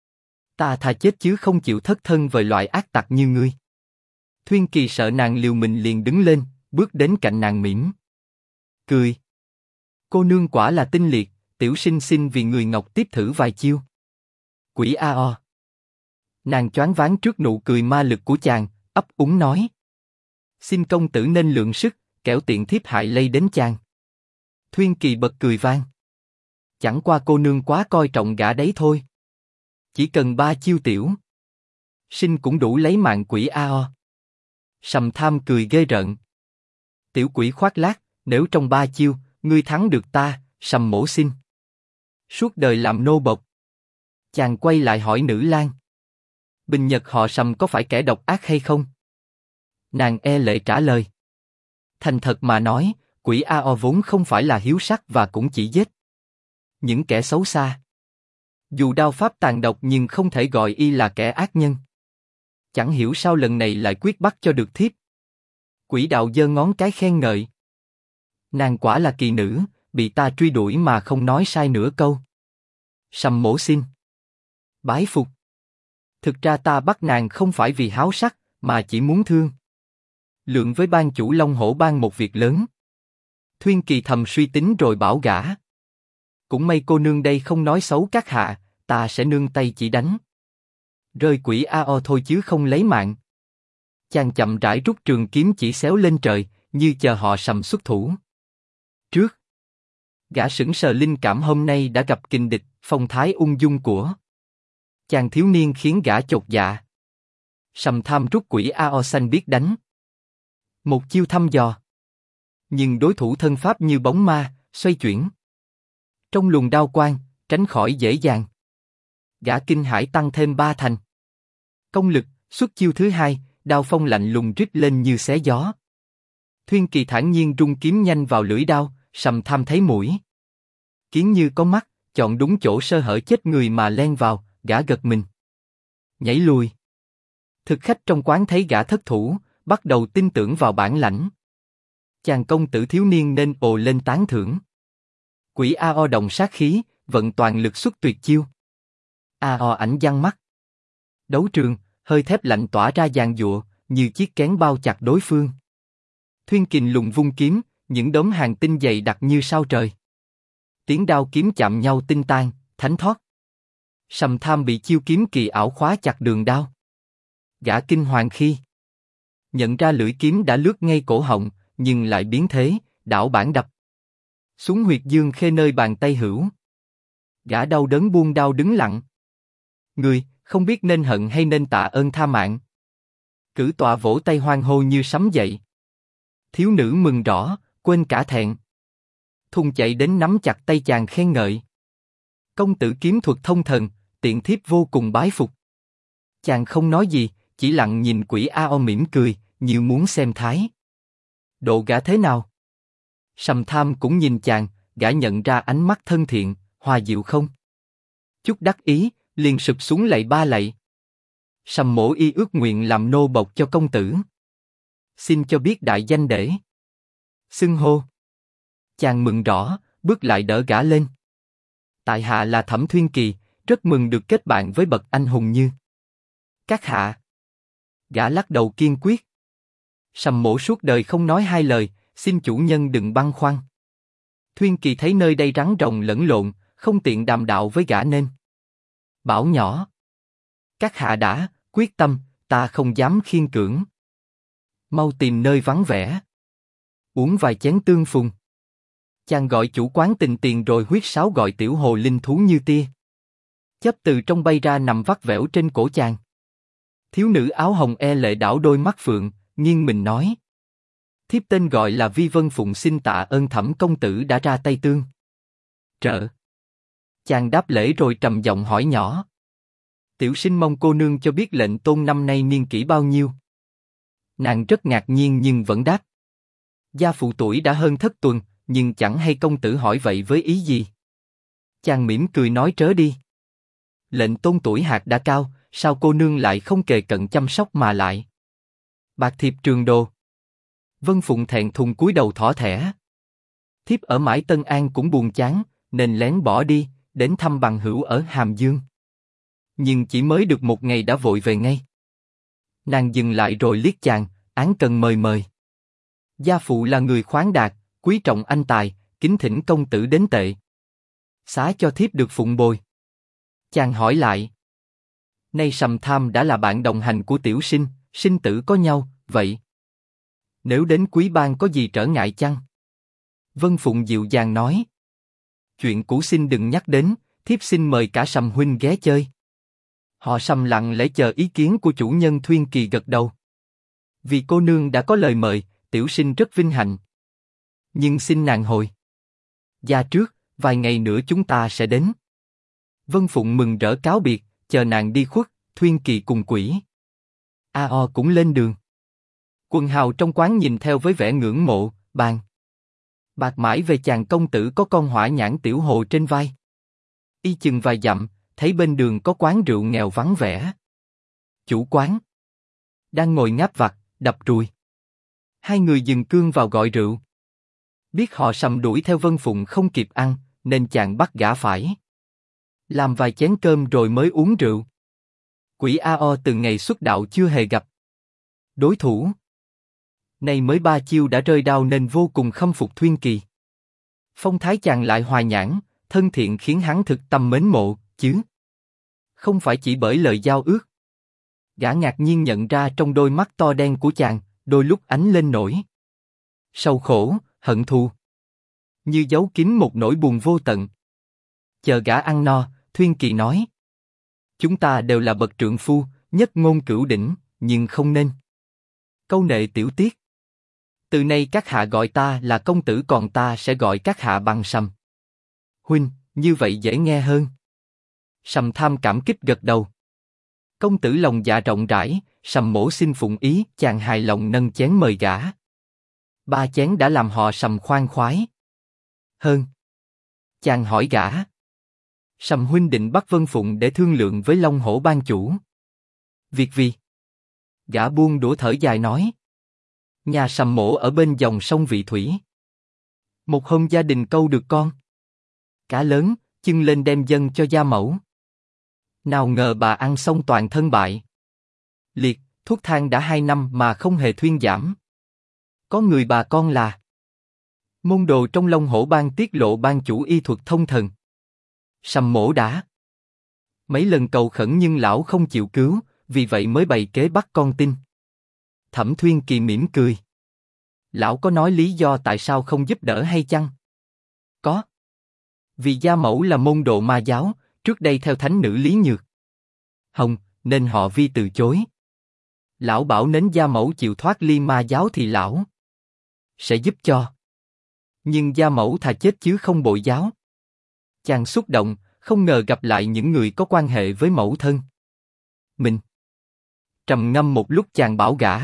ta thà chết chứ không chịu thất thân với loại ác tặc như ngươi. Thuyên Kỳ sợ nàng liều mình liền đứng lên, bước đến cạnh nàng mỉm cười: cô nương quả là tinh liệt, tiểu sinh xin vì người ngọc tiếp thử vài chiêu. Quỷ A.O. Nàng choáng váng trước nụ cười ma lực của chàng, ấp úng nói: xin công tử nên lượng sức, kẻo tiện thiếp hại lây đến chàng. Thuyên Kỳ bật cười vang: chẳng qua cô nương quá coi trọng gã đấy thôi. Chỉ cần 3 chiêu tiểu sinh cũng đủ lấy mạng quỷ A.O. Sầm Tham cười ghê rợn: tiểu quỷ khoác lác, nếu trong 3 chiêu ngươi thắng được ta, Sầm mổ xin suốt đời làm nô bộc. Chàng quay lại hỏi nữ lang. Bình Nhật họ Sầm có phải kẻ độc ác hay không? Nàng e lệ trả lời. Thành thật mà nói, quỷ A.O vốn không phải là hiếu sắc và cũng chỉ giết những kẻ xấu xa. Dù đao pháp tàn độc nhưng không thể gọi y là kẻ ác nhân. Chẳng hiểu sao lần này lại quyết bắt cho được thiếp. Quỷ đạo giơ ngón cái khen ngợi. Nàng quả là kỳ nữ, bị ta truy đuổi mà không nói sai nửa câu. Sầm mổ xin bái phục. Thực ra ta bắt nàng không phải vì háo sắc, mà chỉ muốn thương lượng với ban chủ Long Hổ Bang một việc lớn. Thuyên Kỳ thầm suy tính rồi bảo gã. Cũng may cô nương đây không nói xấu các hạ, ta sẽ nương tay chỉ đánh. Rơi quỷ A.O thôi chứ không lấy mạng. Chàng chậm rãi rút trường kiếm chỉ xéo lên trời, như chờ họ Sầm xuất thủ. Trước, gã sững sờ linh cảm hôm nay đã gặp kình địch, phong thái ung dung của chàng thiếu niên khiến gã chột dạ. Sầm Tham rút quỷ A.O xanh biết đánh. Một chiêu thăm dò. Nhưng đối thủ thân pháp như bóng ma, xoay chuyển. Trong luồng đao quang, tránh khỏi dễ dàng. Gã kinh hãi tăng thêm 3 thành. Công lực, xuất chiêu thứ hai, đao phong lạnh lùng rít lên như xé gió. Thuyên Kỳ thản nhiên rung kiếm nhanh vào lưỡi đao, Sầm Tham thấy mũi kiến như có mắt, chọn đúng chỗ sơ hở chết người mà len vào, gã gật mình. Nhảy lùi. Thực khách trong quán thấy gã thất thủ, bắt đầu tin tưởng vào bản lãnh. Chàng công tử thiếu niên nên ồ lên tán thưởng. Quỷ A.O đồng sát khí, vận toàn lực xuất tuyệt chiêu. A.O ảnh giăng mắt. Đấu trường, hơi thép lạnh tỏa ra giàn giụa, như chiếc kén bao chặt đối phương. Thuyên Kình lùng vung kiếm, những đốm hàng tinh dày đặc như sao trời. Tiếng đao kiếm chạm nhau tinh tan, thánh thoát. Sầm Tham bị chiêu kiếm kỳ ảo khóa chặt đường đao. Gã kinh hoàng khi nhận ra lưỡi kiếm đã lướt ngay cổ họng, nhưng lại biến thế, đảo bản đập xuống huyệt dương khê nơi bàn tay hữu. Gã đau đớn buông đao đứng lặng. Người, không biết nên hận hay nên tạ ơn tha mạng. Cử tọa vỗ tay hoan hô như sấm dậy. Thiếu nữ mừng rõ, quên cả thẹn. Thùng chạy đến nắm chặt tay chàng khen ngợi. Công tử kiếm thuật thông thần, tiện thiếp vô cùng bái phục. Chàng không nói gì, chỉ lặng nhìn quỷ A.O mỉm cười, như muốn xem thái độ gã thế nào. Sầm Tham cũng nhìn chàng, gã nhận ra ánh mắt thân thiện, hòa dịu không chút đắc ý, liền sụp xuống lạy 3 lạy. Sầm mổ y ước nguyện làm nô bộc cho công tử. Xin cho biết đại danh để xưng hô. Chàng mừng rõ, bước lại đỡ gã lên. Tại hạ là Thẩm Thuyên Kỳ, rất mừng được kết bạn với bậc anh hùng như các hạ. Gã lắc đầu kiên quyết. Sầm mổ suốt đời không nói hai lời, xin chủ nhân đừng băn khoăn. Thuyên Kỳ thấy nơi đây rắn rồng lẫn lộn, không tiện đàm đạo với gã nên bảo nhỏ. Các hạ đã quyết tâm, ta không dám khiên cưỡng. Mau tìm nơi vắng vẻ, uống vài chén tương phùng. Chàng gọi chủ quán Tình Tiền rồi huyết sáo gọi tiểu hồ linh thú như tia chớp từ trong bay ra nằm vắt vẻo trên cổ chàng. Thiếu nữ áo hồng e lệ đảo đôi mắt phượng, nghiêng mình nói. Thiếp tên gọi là Vi Vân Phụng, xin tạ ơn Thẩm công tử đã ra tay tương trợ. Chàng đáp lễ rồi trầm giọng hỏi nhỏ. Tiểu sinh mong cô nương cho biết lệnh tôn năm nay niên kỷ bao nhiêu. Nàng rất ngạc nhiên nhưng vẫn đáp. Gia phụ tuổi đã hơn thất tuần, nhưng chẳng hay công tử hỏi vậy với ý gì. Chàng mỉm cười nói trớ đi. Lệnh tôn tuổi hạt đã cao, sao cô nương lại không kề cận chăm sóc mà lại bạc thiệp trường đồ. Vân Phụng thẹn thùng cúi đầu thỏ thẻ. Thiếp ở mãi Tân An cũng buồn chán, nên lén bỏ đi, đến thăm bằng hữu ở Hàm Dương. Nhưng chỉ mới được 1 ngày đã vội về ngay. Nàng dừng lại rồi liếc chàng, án cần mời. Gia phụ là người khoáng đạt, quý trọng anh tài, kính thỉnh công tử đến tệ xá cho thiếp được phụng bồi. Chàng hỏi lại. Nay Sầm Tham đã là bạn đồng hành của tiểu sinh, sinh tử có nhau, vậy nếu đến quý bang có gì trở ngại chăng? Vân Phụng dịu dàng nói. Chuyện cũ xin đừng nhắc đến, thiếp xin mời cả Sầm huynh ghé chơi. Họ Sầm lặng lẽ chờ ý kiến của chủ nhân. Thuyên Kỳ gật đầu. Vì cô nương đã có lời mời, tiểu sinh rất vinh hạnh. Nhưng xin nàng hồi gia trước, vài ngày nữa chúng ta sẽ đến. Vân Phụng mừng rỡ cáo biệt, chờ nàng đi khuất, Thuyên Kỳ cùng Quỷ A.O cũng lên đường. Quần hào trong quán nhìn theo với vẻ ngưỡng mộ, bàn bạc mãi về chàng công tử có con hỏa nhãn tiểu hồ trên vai. Y chừng vài dặm, thấy bên đường có quán rượu nghèo vắng vẻ. Chủ quán đang ngồi ngáp vặt, đập rùi. Hai người dừng cương vào gọi rượu. Biết họ Sầm đuổi theo Vân Phụng không kịp ăn, nên chàng bắt gã phải làm vài chén cơm rồi mới uống rượu. Quỷ A.O từ ngày xuất đạo chưa hề gặp đối thủ. Nay mới 3 chiêu đã rơi đao nên vô cùng khâm phục Thuyên Kỳ. Phong thái chàng lại hòa nhãn, thân thiện khiến hắn thực tâm mến mộ, chứ không phải chỉ bởi lời giao ước. Gã ngạc nhiên nhận ra trong đôi mắt to đen của chàng, đôi lúc ánh lên nỗi sầu khổ, hận thù, như giấu kín một nỗi buồn vô tận. Chờ gã ăn no, Thuyên Kỳ nói: chúng ta đều là bậc trượng phu, nhất ngôn cửu đỉnh, nhưng không nên câu nệ tiểu tiết. Từ nay các hạ gọi ta là công tử, còn ta sẽ gọi các hạ bằng Sầm huynh, như vậy dễ nghe hơn. Sầm Tham cảm kích gật đầu. Công tử lòng dạ rộng rãi, Sầm mỗ xin phụng ý. Chàng hài lòng nâng chén mời gã. 3 chén đã làm họ Sầm khoan khoái hơn. Chàng hỏi gã: Sầm huynh định bắt Vân Phụng để thương lượng với Long Hổ ban chủ việc gì? Gã buông đũa thở dài nói: nhà Sầm mỗ ở bên dòng sông Vị Thủy. Một hôm gia đình câu được con cá lớn, chưng lên đem dâng cho gia mẫu. Nào ngờ bà ăn xong toàn thân bại liệt, thuốc thang đã 2 năm mà không hề thuyên giảm. Có người bà con là môn đồ trong Long Hổ bang tiết lộ ban chủ y thuật thông thần. Sầm mỗ đã mấy lần cầu khẩn nhưng lão không chịu cứu, vì vậy mới bày kế bắt con tin. Thẩm Thuyên Kỳ mỉm cười: lão có nói lý do tại sao không giúp đỡ hay chăng? Có. Vì gia mẫu là môn đồ ma giáo, trước đây theo thánh nữ Lý Nhược Hồng, nên họ Vi từ chối. Lão bảo nếu gia mẫu chịu thoát ly ma giáo thì lão sẽ giúp cho. Nhưng gia mẫu thà chết chứ không bội giáo. Chàng xúc động, không ngờ gặp lại những người có quan hệ với mẫu thân mình. Trầm ngâm một lúc chàng bảo gã: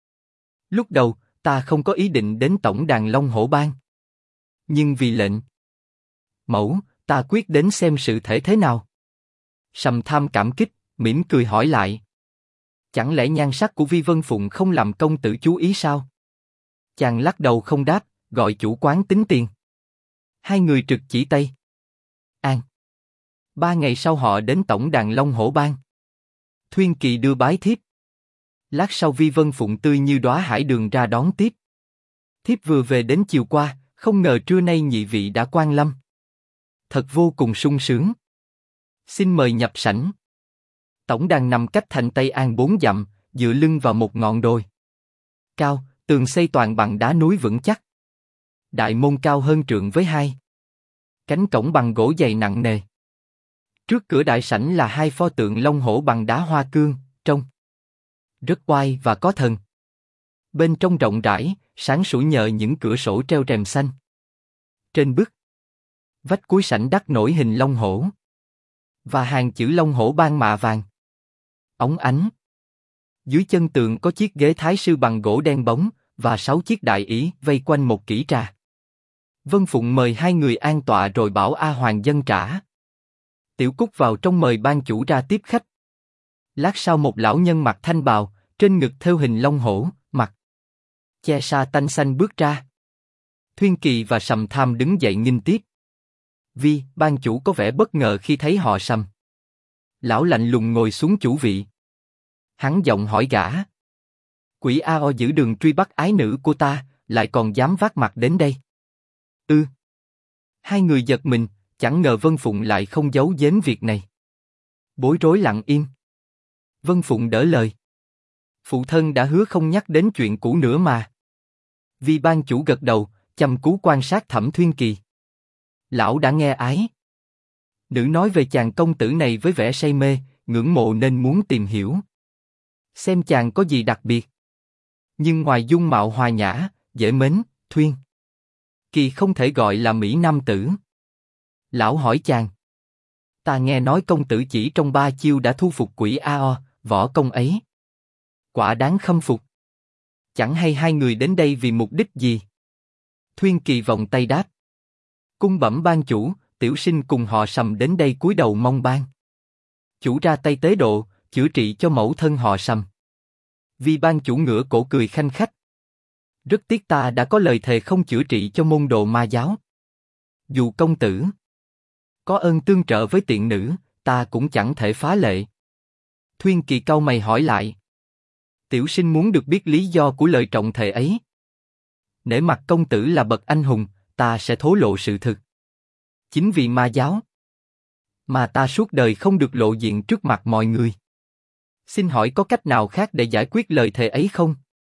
lúc đầu ta không có ý định đến tổng đàn Long Hổ bang, nhưng vì lệnh mẫu, ta quyết đến xem sự thể thế nào. Sầm Tham cảm kích, mỉm cười hỏi lại: chẳng lẽ nhan sắc của Vi Vân Phụng không làm công tử chú ý sao? Chàng lắc đầu không đáp, gọi chủ quán tính tiền. Hai người trực chỉ Tây An. 3 ngày sau họ đến tổng đàn Long Hổ bang. Thuyên Kỳ đưa bái thiếp. Lát sau Vi Vân Phụng tươi như đóa hải đường ra đón tiếp. Thiếp vừa về đến chiều qua, không ngờ trưa nay nhị vị đã quan lâm. Thật vô cùng sung sướng. Xin mời nhập sảnh. Tổng đàn nằm cách thành Tây An 4 dặm, dựa lưng vào một ngọn đồi cao, tường xây toàn bằng đá núi vững chắc. Đại môn cao hơn trượng với 2 cánh cổng bằng gỗ dày nặng nề. Trước cửa đại sảnh là 2 pho tượng Long Hổ bằng đá hoa cương, trông rất oai và có thần. Bên trong rộng rãi, sáng sủa nhờ những cửa sổ treo rèm xanh. Trên bức vách cuối sảnh đắp nổi hình Long Hổ và hàng chữ Long Hổ bang mạ vàng óng ánh. Dưới chân tường có chiếc ghế thái sư bằng gỗ đen bóng và 6 chiếc đại ỷ vây quanh một kỹ trà. Vân Phụng mời 2 người an tọa rồi bảo A Hoàng dâng trả. Tiểu Cúc vào trong mời ban chủ ra tiếp khách. Lát sau một lão nhân mặc thanh bào, trên ngực thêu hình Long Hổ, mặt che sa tanh xanh bước ra. Thuyên Kỳ và Sầm Tham đứng dậy nghênh tiếp. Vi, ban chủ có vẻ bất ngờ khi thấy họ Sầm. Lão lạnh lùng ngồi xuống chủ vị. Hắn giọng hỏi gã: quỷ A.O giữ đường truy bắt ái nữ của ta, lại còn dám vác mặt đến đây? Hai người giật mình, chẳng ngờ Vân Phụng lại không giấu giếm việc này. Bối rối lặng im. Vân Phụng đỡ lời: phụ thân đã hứa không nhắc đến chuyện cũ nữa mà. Vi ban chủ gật đầu, chăm chú quan sát Thẩm Thuyên Kỳ. Lão đã nghe ái nữ nói về chàng công tử này với vẻ say mê, ngưỡng mộ nên muốn tìm hiểu xem chàng có gì đặc biệt. Nhưng ngoài dung mạo hòa nhã, dễ mến, Thuyên Kỳ không thể gọi là mỹ nam tử. Lão hỏi chàng: Ta nghe nói công tử chỉ trong 3 chiêu đã thu phục quỷ Ao, võ công ấy quả đáng khâm phục. Chẳng hay hai người đến đây vì mục đích gì? Thuyên Kỳ vòng tay đáp. Cung bẩm ban chủ, tiểu sinh cùng họ Sầm đến đây cúi đầu mong ban chủ ra tay tế độ, chữa trị cho mẫu thân họ Sầm. Vì ban chủ ngửa cổ cười khanh khách. Rất tiếc ta đã có lời thề không chữa trị cho môn đồ ma giáo. Dù công tử có ơn tương trợ với tiện nữ, ta cũng chẳng thể phá lệ. Thuyên Kỳ cau mày hỏi lại. Tiểu sinh muốn được biết lý do của lời trọng thề ấy. Nể mặt công tử là bậc anh hùng, ta sẽ thổ lộ sự thực. Chính vì ma giáo mà ta suốt đời không được lộ diện trước mặt mọi người. Xin hỏi có cách nào khác để giải quyết lời thề ấy không?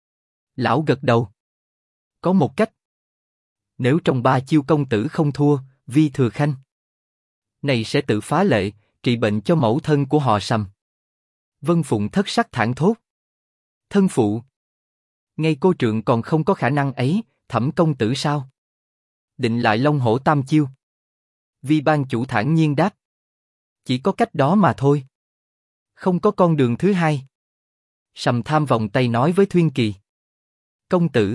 Lão gật đầu. Có một cách. Nếu trong 3 chiêu công tử không thua, Vi Thừa Khanh này sẽ tự phá lệ, trị bệnh cho mẫu thân của họ Sầm. Vân Phụng thất sắc thảng thốt. Thân phụ, ngay cô trượng còn không có khả năng ấy, Thẩm công tử sao? Định lại Long Hổ tam chiêu. Vi ban chủ thản nhiên đáp. Chỉ có cách đó mà thôi. Không có con đường thứ hai. Sầm Tham vòng tay nói với Thuyên Kỳ. Công tử,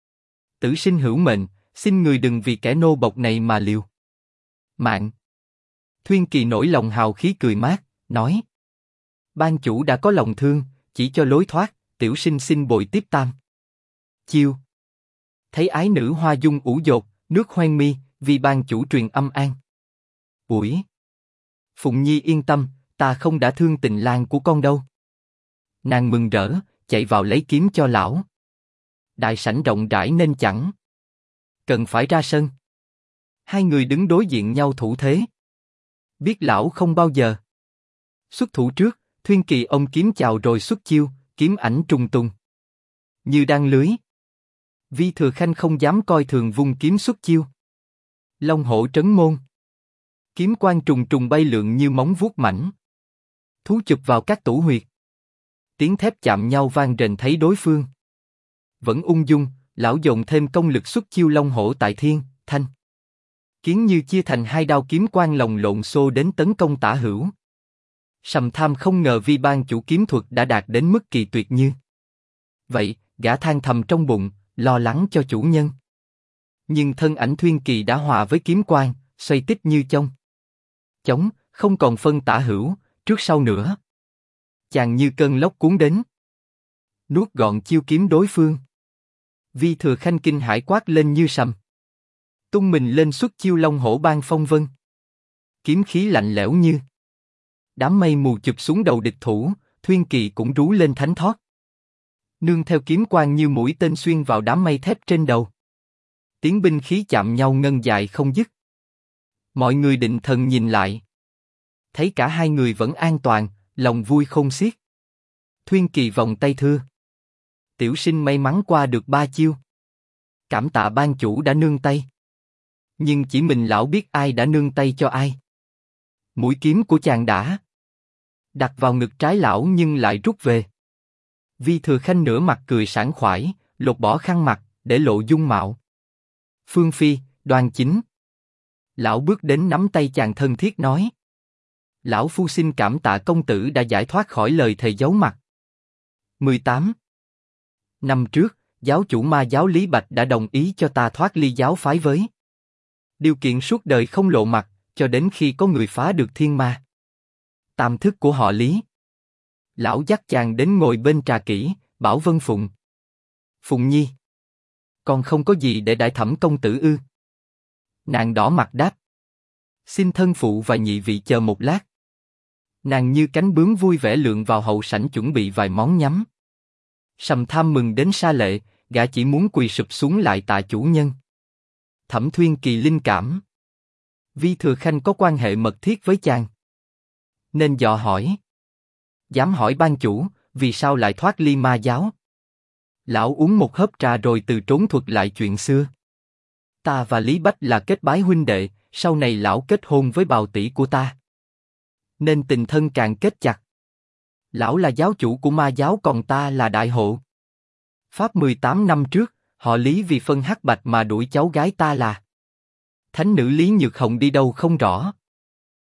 tử sinh hữu mệnh, xin người đừng vì kẻ nô bộc này mà liều mạng. Thuyên Kỳ nổi lòng hào khí cười mát, nói. Ban chủ đã có lòng thương, chỉ cho lối thoát, tiểu sinh xin bồi tiếp tam chiêu. Thấy ái nữ hoa dung ủ dột, nước hoang mi, vì ban chủ truyền âm an ủi. Phụng Nhi yên tâm, ta không đã thương tình lang của con đâu. Nàng mừng rỡ, chạy vào lấy kiếm cho lão. Đại sảnh rộng rãi nên chẳng cần phải ra sân. Hai người đứng đối diện nhau thủ thế. Biết lão không bao giờ xuất thủ trước, Thuyên Kỳ ông kiếm chào rồi xuất chiêu, kiếm ảnh trùng tung như đang lưới. Vi Thừa Khanh không dám coi thường vung kiếm xuất chiêu. Long hổ trấn môn. Kiếm quang trùng trùng bay lượn như móng vuốt mảnh. Thú chụp vào các tủ huyệt. Tiếng thép chạm nhau vang rền thấy đối phương vẫn ung dung, lão dồn thêm công lực xuất chiêu long hổ tại thiên, thanh. Kiến như chia thành hai đao kiếm quang lồng lộn xô đến tấn công tả hữu. Sầm Tham không ngờ Vi ban chủ kiếm thuật đã đạt đến mức kỳ tuyệt như vậy, gã than thầm trong bụng, lo lắng cho chủ nhân. Nhưng thân ảnh Thuyên Kỳ đã hòa với kiếm quang, xoay tích như chông chóng, không còn phân tả hữu, trước sau nữa. Chàng như cơn lốc cuốn đến, nuốt gọn chiêu kiếm đối phương. Vi Thừa Khanh kinh hãi quát lên như sầm, tung mình lên xuất chiêu long hổ ban phong vân. Kiếm khí lạnh lẽo như đám mây mù chụp xuống đầu địch thủ, Thuyên Kỳ cũng rú lên thánh thót. Nương theo kiếm quang như mũi tên xuyên vào đám mây thép trên đầu. Tiếng binh khí chạm nhau ngân dài không dứt. Mọi người định thần nhìn lại. Thấy cả hai người vẫn an toàn, lòng vui khôn xiết. Thuyên Kỳ vòng tay thưa. Tiểu sinh may mắn qua được 3 chiêu. Cảm tạ ban chủ đã nương tay. Nhưng chỉ mình lão biết ai đã nương tay cho ai. Mũi kiếm của chàng đã đặt vào ngực trái lão nhưng lại rút về. Vi Thừa Khanh nửa mặt cười sảng khoái, lột bỏ khăn mặt, để lộ dung mạo phương phi, đoan chính. Lão bước đến nắm tay chàng thân thiết nói. Lão phu xin cảm tạ công tử đã giải thoát khỏi lời thầy giấu mặt. 18 năm trước, giáo chủ ma giáo Lý Bạch đã đồng ý cho ta thoát ly giáo phái với điều kiện suốt đời không lộ mặt, cho đến khi có người phá được thiên ma tam thức của họ Lý. Lão dắt chàng đến ngồi bên trà kỹ, bảo Vân Phụng. Phụng Nhi, con không có gì để đãi Thẩm công tử ư? Nàng đỏ mặt đáp. Xin thân phụ và nhị vị chờ một lát. Nàng như cánh bướm vui vẻ lượn vào hậu sảnh chuẩn bị vài món nhắm. Sầm Tham mừng đến sa lệ, gã chỉ muốn quỳ sụp xuống lại tạ chủ nhân. Thẩm Thuyên Kỳ linh cảm. Vi Thừa Khanh có quan hệ mật thiết với chàng, nên dò hỏi. Dám hỏi ban chủ, vì sao lại thoát ly ma giáo? Lão uống một hớp trà rồi từ trốn thuật lại chuyện xưa. Ta và Lý Bách là kết bái huynh đệ, sau này lão kết hôn với bào tỷ của ta, nên tình thân càng kết chặt. Lão là giáo chủ của ma giáo còn ta là đại hộ pháp. 18 năm trước, họ Lý vì phân hắc bạch mà đuổi cháu gái ta là thánh nữ Lý Nhược Hồng đi đâu không rõ.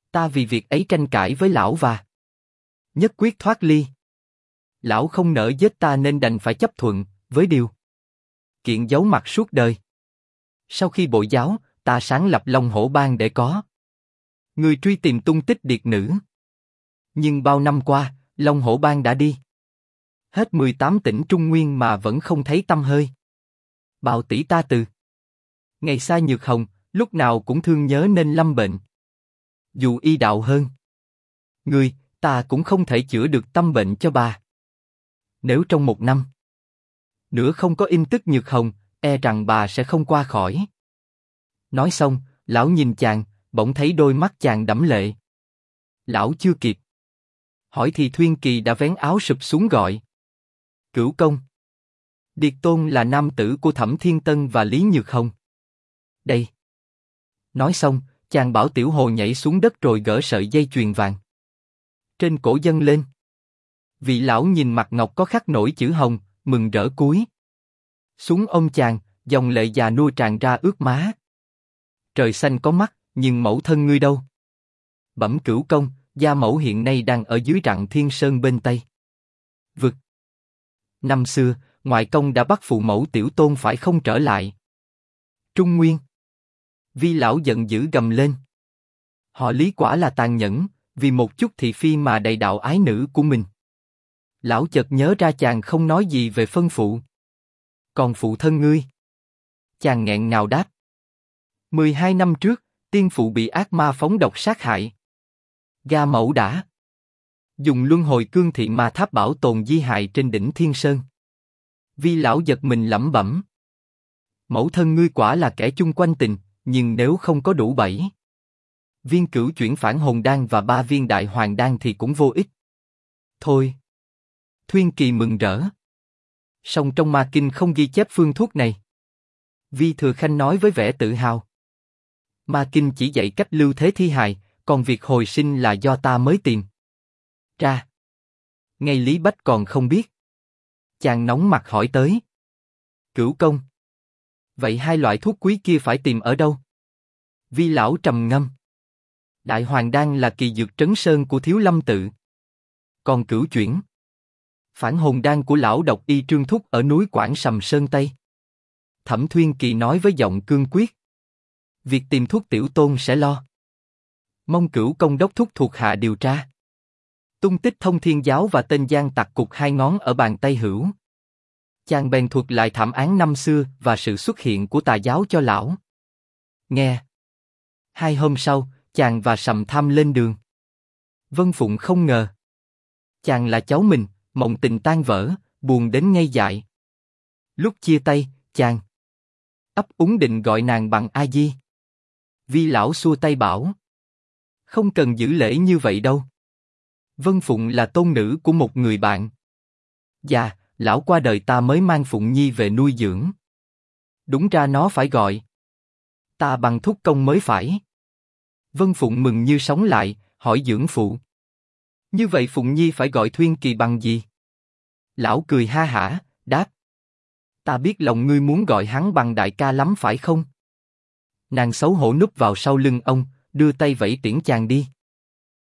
Ta vì việc ấy tranh cãi với lão và nhất quyết thoát ly. Lão không nỡ giết ta nên đành phải chấp thuận, với điều kiện giấu mặt suốt đời. Sau khi bội giáo, ta sáng lập Long Hổ Bang để có người truy tìm tung tích điệt nữ. Nhưng bao năm qua, Long Hổ Bang đã đi hết 18 tỉnh Trung Nguyên mà vẫn không thấy tăm hơi. Bào tỷ ta từ ngày xa Nhược Hồng, lúc nào cũng thương nhớ nên lâm bệnh. Dù y đạo hơn người, ta cũng không thể chữa được tâm bệnh cho bà. Nếu trong 1 năm nữa không có in tức Nhược Hồng, e rằng bà sẽ không qua khỏi. Nói xong, lão nhìn chàng, bỗng thấy đôi mắt chàng đẫm lệ. Lão chưa kịp hỏi thì Thuyên Kỳ đã vén áo sụp xuống gọi: Cửu công. Điệt Tôn là nam tử của Thẩm Thiên Tân và Lý Nhược Hồng. Đây. Nói xong, chàng bảo Tiểu Hồ nhảy xuống đất rồi gỡ sợi dây chuyền vàng trên cổ dâng lên. Vị lão nhìn mặt ngọc có khắc nổi chữ hồng, mừng rỡ cúi xuống ôm chàng, dòng lệ già nua tràn ra ướt má. Trời xanh có mắt, nhưng mẫu thân ngươi đâu? Bẩm Cửu công, gia mẫu hiện nay đang ở dưới Rặng Thiên Sơn bên Tây vực. Năm xưa, ngoại công đã bắt phụ mẫu Tiểu Tôn phải không trở lại Trung Nguyên. Vi lão giận dữ gầm lên: họ Lý quả là tàn nhẫn, vì một chút thị phi mà đầy đạo ái nữ của mình. Lão chợt nhớ ra chàng không nói gì về phân phụ. Còn phụ thân ngươi? Chàng nghẹn ngào đáp: 12 năm trước, tiên phụ bị ác ma phóng độc sát hại. Gia mẫu đã dùng luân hồi cương thị ma tháp bảo tồn di hài trên đỉnh Thiên Sơn. Vi lão giật mình lẩm bẩm: mẫu thân ngươi quả là kẻ chung quanh tình, nhưng nếu không có đủ 7 viên cửu chuyển phản hồn đan và 3 viên đại hoàng đan thì cũng vô ích. Thôi. Thuyên Kỳ mừng rỡ. Song trong ma kinh không ghi chép phương thuốc này. Vi Thừa Khanh nói với vẻ tự hào: ma kinh chỉ dạy cách lưu thế thi hài, còn việc hồi sinh là do ta mới tìm ra. Ngay Lý Bách còn không biết. Chàng nóng mặt hỏi tới: Cửu công, vậy 2 loại thuốc quý kia phải tìm ở đâu? Vi lão trầm ngâm: đại hoàng đan là kỳ dược trấn sơn của Thiếu Lâm tự. Còn cửu chuyển phản hồn đan của lão độc y Trương Thúc ở núi Quảng Sầm Sơn Tây. Thẩm Thuyên Kỳ nói với giọng cương quyết: việc tìm thuốc Tiểu Tôn sẽ lo. Mong Cửu công đốc thúc thuộc hạ điều tra tung tích Thông Thiên giáo và tên gian tặc cục 2 ngón ở bàn tay hữu. Chàng bèn thuật lại thảm án năm xưa và sự xuất hiện của tà giáo cho lão nghe. 2 hôm sau, chàng và Sầm Tham lên đường. Vân Phụng không ngờ chàng là cháu mình, mộng tình tan vỡ, buồn đến ngây dại. Lúc chia tay, chàng ấp úng định gọi nàng bằng A Di. Vi lão xua tay bảo: không cần giữ lễ như vậy đâu. Vân Phụng là tôn nữ của một người bạn. Dạ, lão qua đời ta mới mang Phụng Nhi về nuôi dưỡng. Đúng ra nó phải gọi ta bằng thúc công mới phải. Vân Phụng mừng như sống lại, hỏi dưỡng phụ: như vậy Phụng Nhi phải gọi Thuyên Kỳ bằng gì? Lão cười ha hả, đáp: ta biết lòng ngươi muốn gọi hắn bằng đại ca lắm phải không? Nàng xấu hổ núp vào sau lưng ông, đưa tay vẫy tiễn chàng đi.